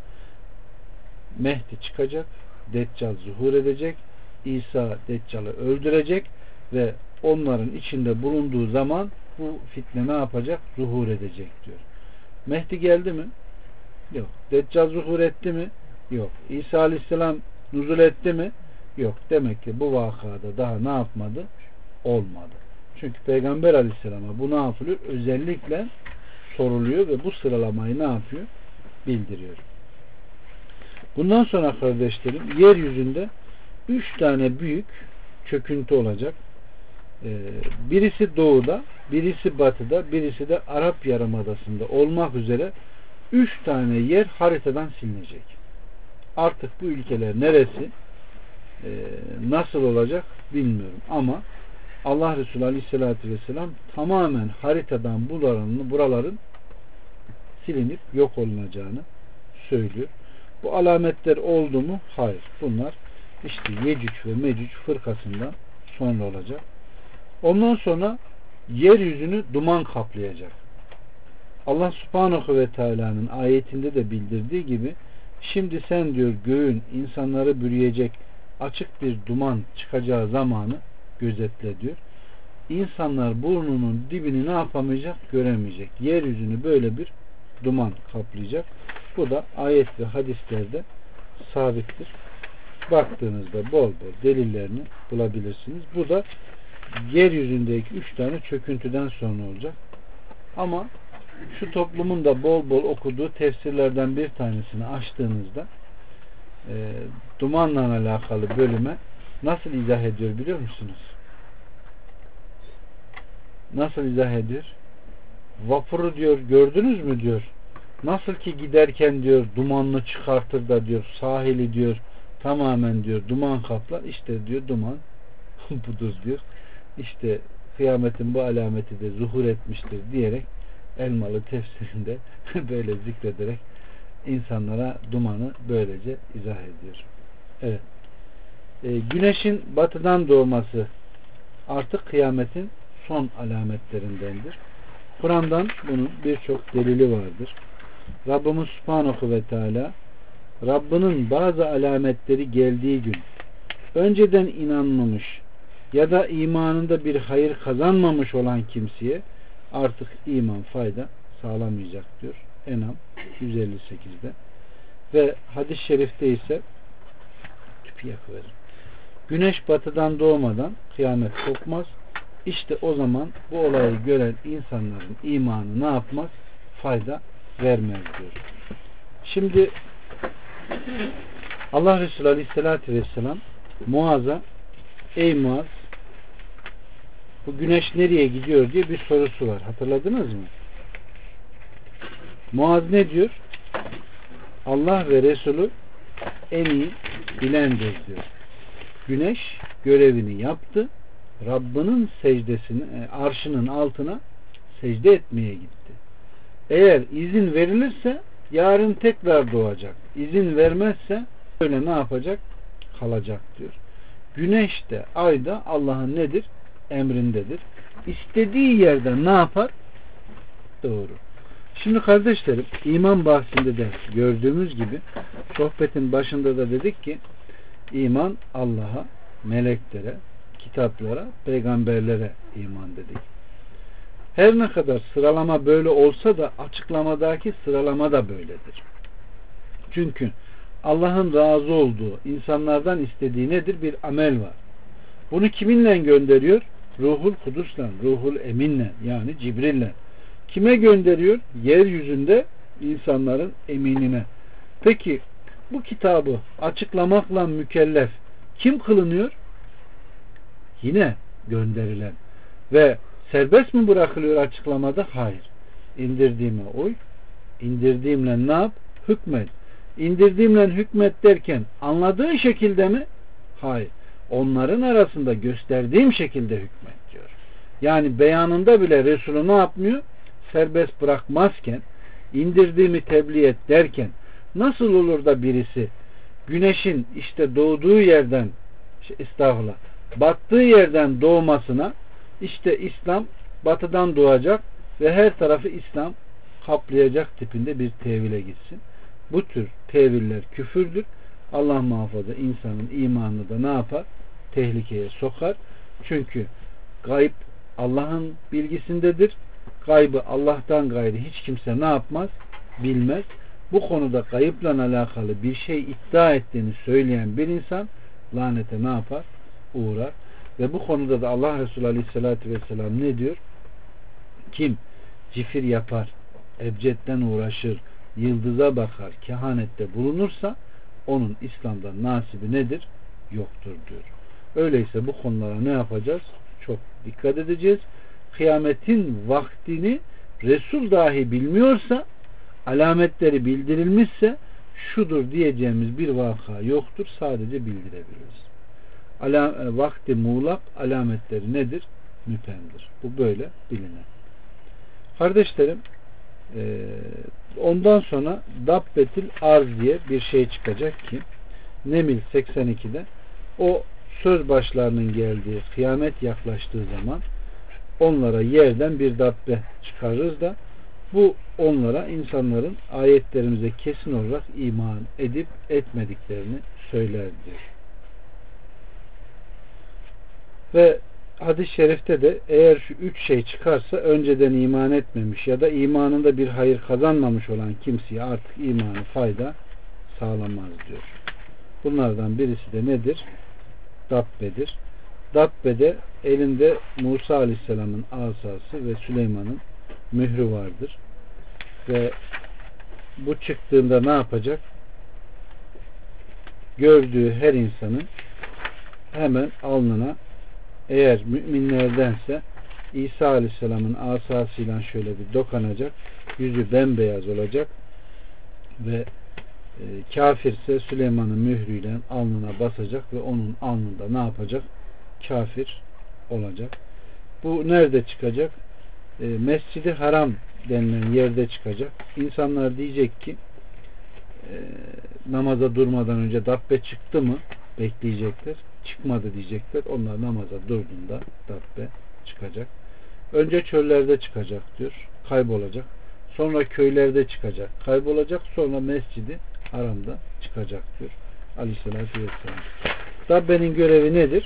Mehdi çıkacak, Deccal zuhur edecek, İsa Deccal'ı öldürecek ve onların içinde bulunduğu zaman bu fitne ne yapacak? Zuhur edecek diyor. Mehdi geldi mi? Yok. Deccal zuhur etti mi? Yok. İsa Aleyhisselam nuzul etti mi? Yok. Demek ki bu vakada daha ne yapmadı? Olmadı. Çünkü Peygamber Aleyhisselam'a bu ne yapılıyor? Özellikle soruluyor ve bu sıralamayı ne yapıyor? Bildiriyor. Bundan sonra kardeşlerim, yeryüzünde üç tane büyük çöküntü olacak. Birisi doğuda, birisi batıda, birisi de Arap Yarımadası'nda olmak üzere üç tane yer haritadan silinecek. Artık bu ülkeler neresi, nasıl olacak bilmiyorum ama Allah Resulü Aleyhisselatü Vesselam tamamen haritadan buraların, buraların silinip yok olunacağını söylüyor. Bu alametler oldu mu? Hayır. Bunlar işte Yecüc ve Mecüc fırkasından sonra olacak. Ondan sonra yeryüzünü duman kaplayacak. Allah Subhanahu ve Teala'nın ayetinde de bildirdiği gibi şimdi sen diyor göğün insanları bürüyecek açık bir duman çıkacağı zamanı gözetle diyor. İnsanlar burnunun dibini ne yapamayacak? Göremeyecek. Yeryüzünü böyle bir duman kaplayacak. Bu da ayet ve hadislerde sabittir. Baktığınızda bol bol delillerini bulabilirsiniz. Bu da yeryüzündeki üç tane çöküntüden sonra olacak. Ama şu toplumun da bol bol okuduğu tefsirlerden bir tanesini açtığınızda e, dumanla alakalı bölüme nasıl izah ediyor biliyor musunuz? Nasıl izah ediyor? Vapuru diyor gördünüz mü diyor. Nasıl ki giderken diyor dumanını çıkartır da diyor sahili diyor tamamen diyor duman kaplar. İşte diyor duman budur diyor. İşte kıyametin bu alameti de zuhur etmiştir diyerek Elmalı tefsirinde böyle zikrederek insanlara dumanı böylece izah ediyor. Evet. E, güneşin batıdan doğması artık kıyametin son alametlerindendir. Kur'an'dan bunun birçok delili vardır. Rabbimiz Subhanahu ve Teala Rabbinin bazı alametleri geldiği gün önceden inanmamış ya da imanında bir hayır kazanmamış olan kimseye artık iman fayda sağlamayacak diyor. En'am yüz elli sekizde ve hadis-i şerifte ise tüpü yakıverir. Güneş batıdan doğmadan kıyamet kopmaz. İşte o zaman bu olayı gören insanların imanı ne yapmaz? Fayda vermez diyor. Şimdi Allah Resulü Aleyhisselatü Vesselam Muaz'a ey Muaz bu güneş nereye gidiyor diye bir sorusu var. Hatırladınız mı? Muaz ne diyor? Allah ve Resulü en iyi bilendir diyor. Güneş görevini yaptı. Rabbinin secdesini, arşının altına secde etmeye gitti. Eğer izin verilirse yarın tekrar doğacak. İzin vermezse öyle ne yapacak? Kalacak diyor. Güneş de ay da Allah'ın nedir? Emrindedir. İstediği yerden ne yapar? Doğru. Şimdi kardeşlerim iman bahsinde de gördüğümüz gibi sohbetin başında da dedik ki iman Allah'a, meleklere, kitaplara, peygamberlere iman dedik. Her ne kadar sıralama böyle olsa da açıklamadaki sıralama da böyledir. Çünkü Allah'ın razı olduğu, insanlardan istediği nedir? Bir amel var. Bunu kiminle gönderiyor? Ruhul Kudüs'le, Ruhul Emin'le yani Cibril'le. Kime gönderiyor? Yeryüzünde insanların eminine. Peki bu kitabı açıklamakla mükellef kim kılınıyor? Yine gönderilen. Ve serbest mi bırakılıyor açıklamada? Hayır. İndirdiğime uy. İndirdiğimle ne yap? Hükmet. İndirdiğimle hükmet derken anladığın şekilde mi? Hayır. Onların arasında gösterdiğim şekilde hükmet diyor. Yani beyanında bile Resulü ne yapmıyor? Serbest bırakmazken indirdiğimi tebliğ et derken nasıl olur da birisi güneşin işte doğduğu yerden işte estağfurullah battığı yerden doğmasına işte İslam batıdan doğacak ve her tarafı İslam kaplayacak tipinde bir tevile gitsin. Bu tür teviller küfürdür. Allah muhafaza insanın imanını da ne yapar? Tehlikeye sokar. Çünkü gayb Allah'ın bilgisindedir. Gaybı Allah'tan gayrı hiç kimse ne yapmaz? Bilmez. bu konuda kayıpla alakalı bir şey iddia ettiğini söyleyen bir insan lanete ne yapar? Uğrar. Ve bu konuda da Allah Resulü Aleyhisselatü Vesselam ne diyor? Kim cifir yapar, ebcetten uğraşır, yıldıza bakar, kehanette bulunursa onun İslam'dan nasibi nedir? Yoktur diyor. Öyleyse bu konulara ne yapacağız? Çok dikkat edeceğiz. Kıyametin vaktini Resul dahi bilmiyorsa, alametleri bildirilmişse şudur diyeceğimiz bir vaka yoktur. Sadece bildirebiliriz. Alam, vakti muğlak, alametleri nedir? Müpemdir. Bu böyle bilinen. Kardeşlerim, ondan sonra Dabbetil Arz diye bir şey çıkacak ki Nemil seksen ikide o söz başlarının geldiği kıyamet yaklaştığı zaman onlara yerden bir dabbe çıkarırız da bu onlara insanların ayetlerimize kesin olarak iman edip etmediklerini söyler diyor. Ve hadis-i şerifte de eğer şu üç şey çıkarsa önceden iman etmemiş ya da imanında bir hayır kazanmamış olan kimseye artık imanı fayda sağlamaz diyor. Bunlardan birisi de nedir? Dabbedir. Dabbe'de elinde Musa Aleyhisselam'ın asası ve Süleyman'ın mührü vardır. Ve bu çıktığında ne yapacak? Gördüğü her insanın hemen alnına, eğer müminlerdense İsa Aleyhisselam'ın asasıyla şöyle bir dokanacak, yüzü bembeyaz olacak ve e, kafirse Süleyman'ın mührüyle alnına basacak ve onun alnında ne yapacak? Kafir olacak. Bu nerede çıkacak? E, Mescid-i Haram denilen yerde çıkacak. İnsanlar diyecek ki e, namaza durmadan önce dabbe çıktı mı? Bekleyecekler. Çıkmadı diyecekler. Onlar namaza durduğunda dabbe çıkacak. Önce çöllerde çıkacak diyor. Kaybolacak. Sonra köylerde çıkacak. Kaybolacak. Sonra Mescid-i Haram'da çıkacak diyor. Aleyhisselatü Vesselam. Dabbenin görevi nedir?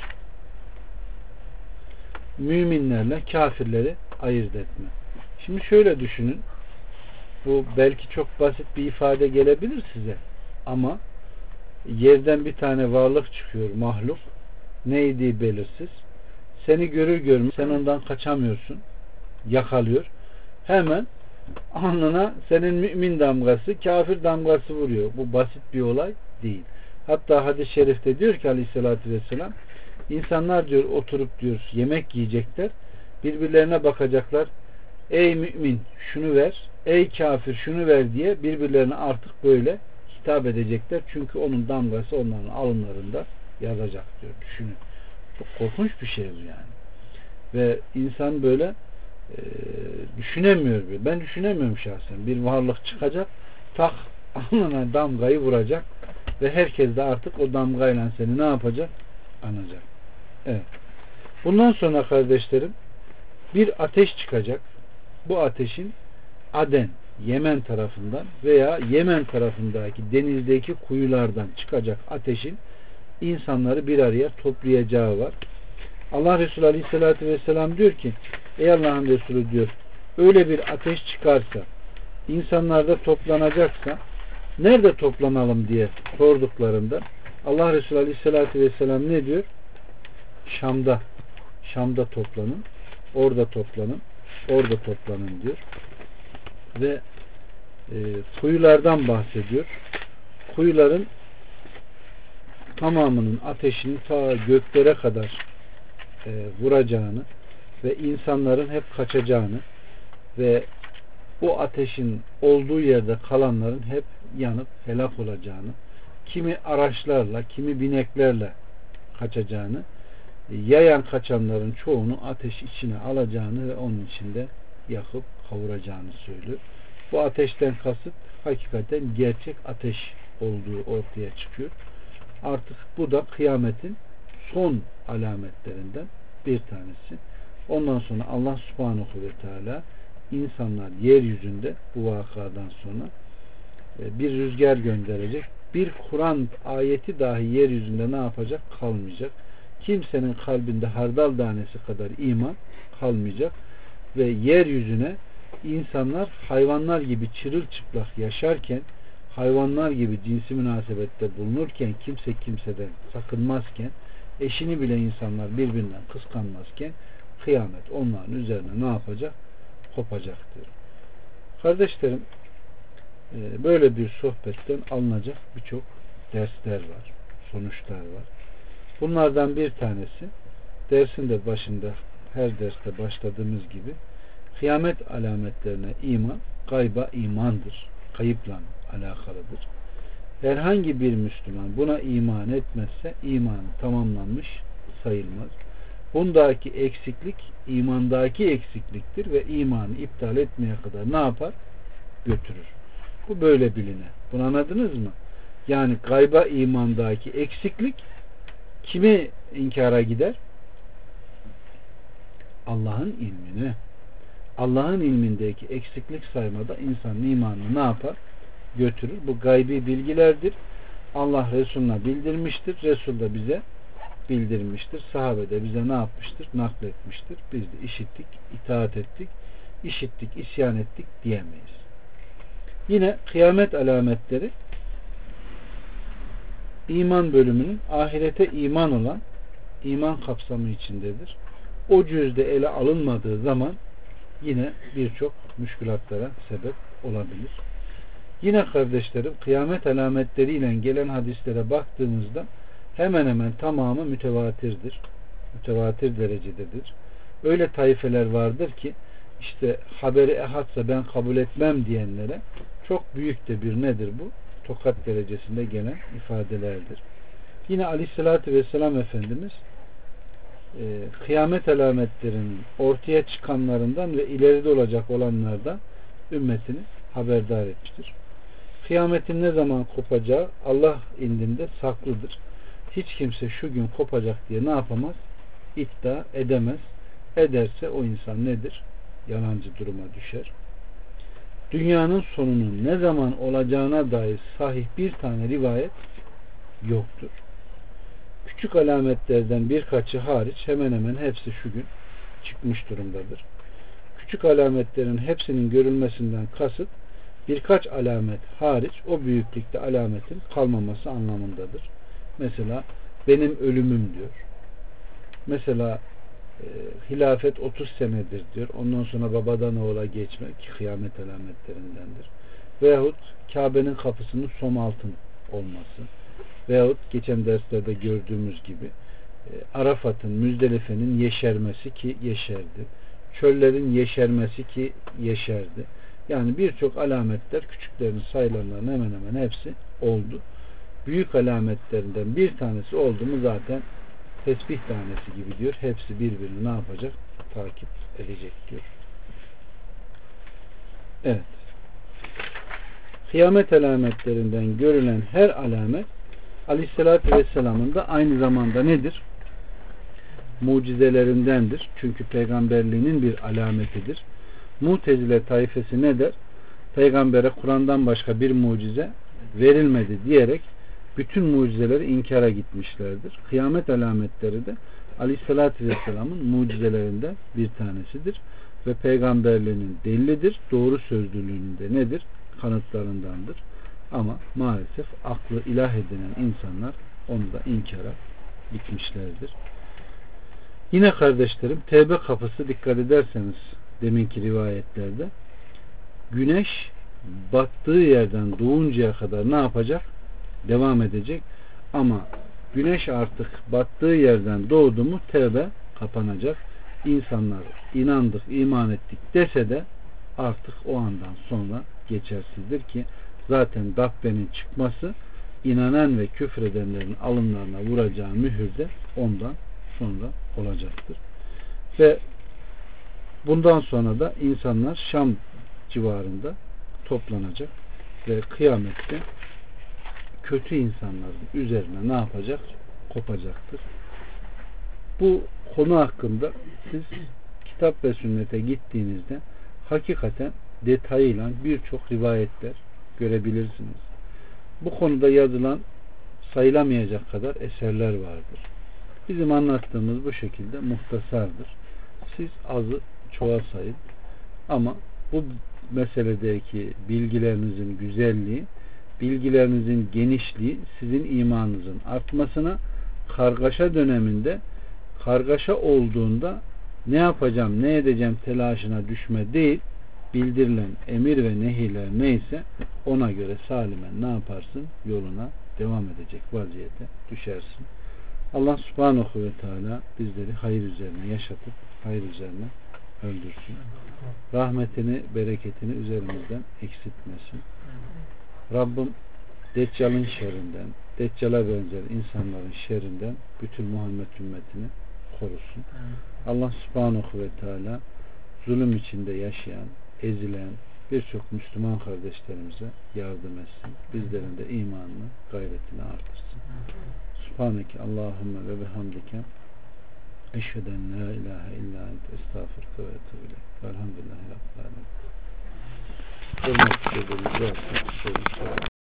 Müminlerle kafirleri ayırt etme. Şimdi şöyle düşünün. Bu belki çok basit bir ifade gelebilir size. Ama yerden bir tane varlık çıkıyor, mahluk. Neydi belirsiz. Seni görür görmez sen ondan kaçamıyorsun. Yakalıyor. Hemen alnına senin mümin damgası, kafir damgası vuruyor. Bu basit bir olay değil. Hatta hadis-i şerifte diyor ki Aleyhisselatü Vesselam, insanlar diyor oturup diyor yemek yiyecekler. Birbirlerine bakacaklar. Ey mümin şunu ver, ey kafir şunu ver diye birbirlerine artık böyle hitap edecekler. Çünkü onun damgası onların alınlarında yazacak diyor. Düşünün. Çok korkunç bir şey bu yani. Ve insan böyle e, düşünemiyor. Ben düşünemiyorum şahsen. Bir varlık çıkacak, tak alnına damgayı vuracak ve herkes de artık o damgayla seni ne yapacak? Anacak. Evet. Bundan sonra kardeşlerim bir ateş çıkacak. Bu ateşin Aden, Yemen tarafından veya Yemen tarafındaki denizdeki kuyulardan çıkacak ateşin insanları bir araya toplayacağı var. Allah Resulü Aleyhisselatü Vesselam diyor ki ey Allah'ın Resulü diyor öyle bir ateş çıkarsa insanlarda toplanacaksa nerede toplanalım diye sorduklarında Allah Resulü Aleyhisselatü Vesselam ne diyor? Şam'da Şam'da toplanın, orada toplanın, orada toplanın diyor. Ve e, kuyulardan bahsediyor. Kuyuların tamamının ateşini ta göklere kadar e, vuracağını ve insanların hep kaçacağını ve o ateşin olduğu yerde kalanların hep yanıp helak olacağını, kimi araçlarla, kimi bineklerle kaçacağını, yayan kaçanların çoğunu ateş içine alacağını ve onun içinde yakıp kavuracağını söylüyor. Bu ateşten kasıt hakikaten gerçek ateş olduğu ortaya çıkıyor. Artık bu da kıyametin son alametlerinden bir tanesi. Ondan sonra Allah Subhanahu ve Teala insanlar yeryüzünde bu vakadan sonra bir rüzgar gönderecek. Bir Kur'an ayeti dahi yeryüzünde ne yapacak? Kalmayacak. Kimsenin kalbinde hardal tanesi kadar iman kalmayacak ve yeryüzüne insanlar hayvanlar gibi çırılçıplak yaşarken hayvanlar gibi cinsi münasebette bulunurken, kimse kimseden sakınmazken, eşini bile insanlar birbirinden kıskanmazken kıyamet onların üzerine ne yapacak? Kopacaktır. Kardeşlerim, böyle bir sohbetten alınacak birçok dersler var, sonuçlar var. Bunlardan bir tanesi, dersin de başında, her derste başladığımız gibi, kıyamet alametlerine iman, gayba imandır. Kayıpla alakalıdır. Herhangi bir Müslüman buna iman etmezse imanı tamamlanmış sayılmaz. Bundaki eksiklik imandaki eksikliktir ve imanı iptal etmeye kadar ne yapar? Götürür. Bu böyle biline. Bunu anladınız mı? Yani gayba imandaki eksiklik kimi inkara gider? Allah'ın ilmine. Allah'ın ilmindeki eksiklik saymada insanın imanını ne yapar? Götürür. Bu gaybi bilgilerdir. Allah Resulüne bildirmiştir. Resul de bize bildirmiştir. Sahabe de bize ne yapmıştır? Nakletmiştir. Biz de işittik, itaat ettik. İşittik, isyan ettik diyemeyiz. Yine kıyamet alametleri iman bölümünün ahirete iman olan iman kapsamı içindedir. O cüzde ele alınmadığı zaman yine birçok müşkülatlara sebep olabilir. Yine kardeşlerim, kıyamet alametleriyle gelen hadislere baktığımızda hemen hemen tamamı mütevatirdir. Mütevatir derecededir. Öyle taifeler vardır ki işte haberi ehadsa ben kabul etmem diyenlere çok büyük de bir nedir bu? Tokat derecesinde gelen ifadelerdir. Yine Aleyhisselatü Vesselam Efendimiz e, kıyamet alametlerinin ortaya çıkanlarından ve ileride olacak olanlardan ümmetini haberdar etmiştir. Kıyametin ne zaman kopacağı Allah indinde saklıdır. Hiç kimse şu gün kopacak diye ne yapamaz? İddia edemez. Ederse o insan nedir? Yalancı duruma düşer. Dünyanın sonunun ne zaman olacağına dair sahih bir tane rivayet yoktur. Küçük alametlerden birkaçı hariç hemen hemen hepsi şu gün çıkmış durumdadır. Küçük alametlerin hepsinin görülmesinden kasıt birkaç alamet hariç o büyüklükte alametin kalmaması anlamındadır. Mesela benim ölümüm diyor. Mesela e, hilafet otuz senedir diyor. Ondan sonra babadan oğula geçmek kıyamet alametlerindendir. Veyahut Kabe'nin kapısının som altın olması. Veyahut geçen derslerde gördüğümüz gibi e, Arafat'ın, Müzdelife'nin yeşermesi ki yeşerdi. Çöllerin yeşermesi ki yeşerdi. Yani birçok alametler küçüklerin sayılanların hemen hemen hepsi oldu. Büyük alametlerinden bir tanesi oldu mu zaten tesbih tanesi gibi diyor. Hepsi birbirini ne yapacak? Takip edecek diyor. Evet. Kıyamet alametlerinden görülen her alamet Aleyhisselatü Vesselam'ın da aynı zamanda nedir? Mucizelerindendir. Çünkü peygamberliğinin bir alametidir. Mutezile taifesi ne der? Peygambere Kur'an'dan başka bir mucize verilmedi diyerek bütün mucizeleri inkara gitmişlerdir. Kıyamet alametleri de Aleyhisselatü Vesselam'ın mucizelerinden bir tanesidir. Ve peygamberliğinin delilidir. Doğru sözlülüğünün de nedir? Kanıtlarındandır. Ama maalesef aklı ilah edinen insanlar onu da inkara gitmişlerdir. Yine kardeşlerim tevbe kapısı dikkat ederseniz deminki rivayetlerde güneş battığı yerden doğuncaya kadar ne yapacak? Devam edecek. Ama güneş artık battığı yerden doğdu mu tevbe kapanacak. İnsanlar inandık, iman ettik dese de artık o andan sonra geçersizdir ki zaten Dabbe'nin çıkması inanan ve küfredenlerin alınlarına vuracağı mühür de ondan sonra olacaktır. Ve bundan sonra da insanlar Şam civarında toplanacak ve kıyamette kötü insanların üzerine ne yapacak? Kopacaktır. Bu konu hakkında siz kitap ve sünnete gittiğinizde hakikaten detayıyla birçok rivayetler görebilirsiniz. Bu konuda yazılan sayılamayacak kadar eserler vardır. Bizim anlattığımız bu şekilde muhtasardır. Siz azı çoğa sayın. Ama bu meseledeki bilgilerinizin güzelliği bilgilerinizin genişliği sizin imanınızın artmasına, kargaşa döneminde kargaşa olduğunda ne yapacağım, ne edeceğim telaşına düşme değil, bildirilen emir ve nehiler neyse ona göre salimen ne yaparsın? Yoluna devam edecek vaziyete düşersin. Allah subhanahu ve teala bizleri hayır üzerine yaşatıp hayır üzerine öldürsün. Rahmetini, bereketini üzerimizden eksiltmesin. Rabbim Deccal'ın şerrinden, Deccal'a benzer insanların şerrinden bütün Muhammed ümmetini korusun. Allah subhanahu ve teala zulüm içinde yaşayan, ezilen birçok Müslüman kardeşlerimize yardım etsin. Bizlerin de imanını, gayretini artırsın. Subhaneke Allahümme ve bihamdike eşheden la ilahe illa ente estağfurke ve etûbü ileyk. Velhamdülillahi Rabbil alemin. Hürmetli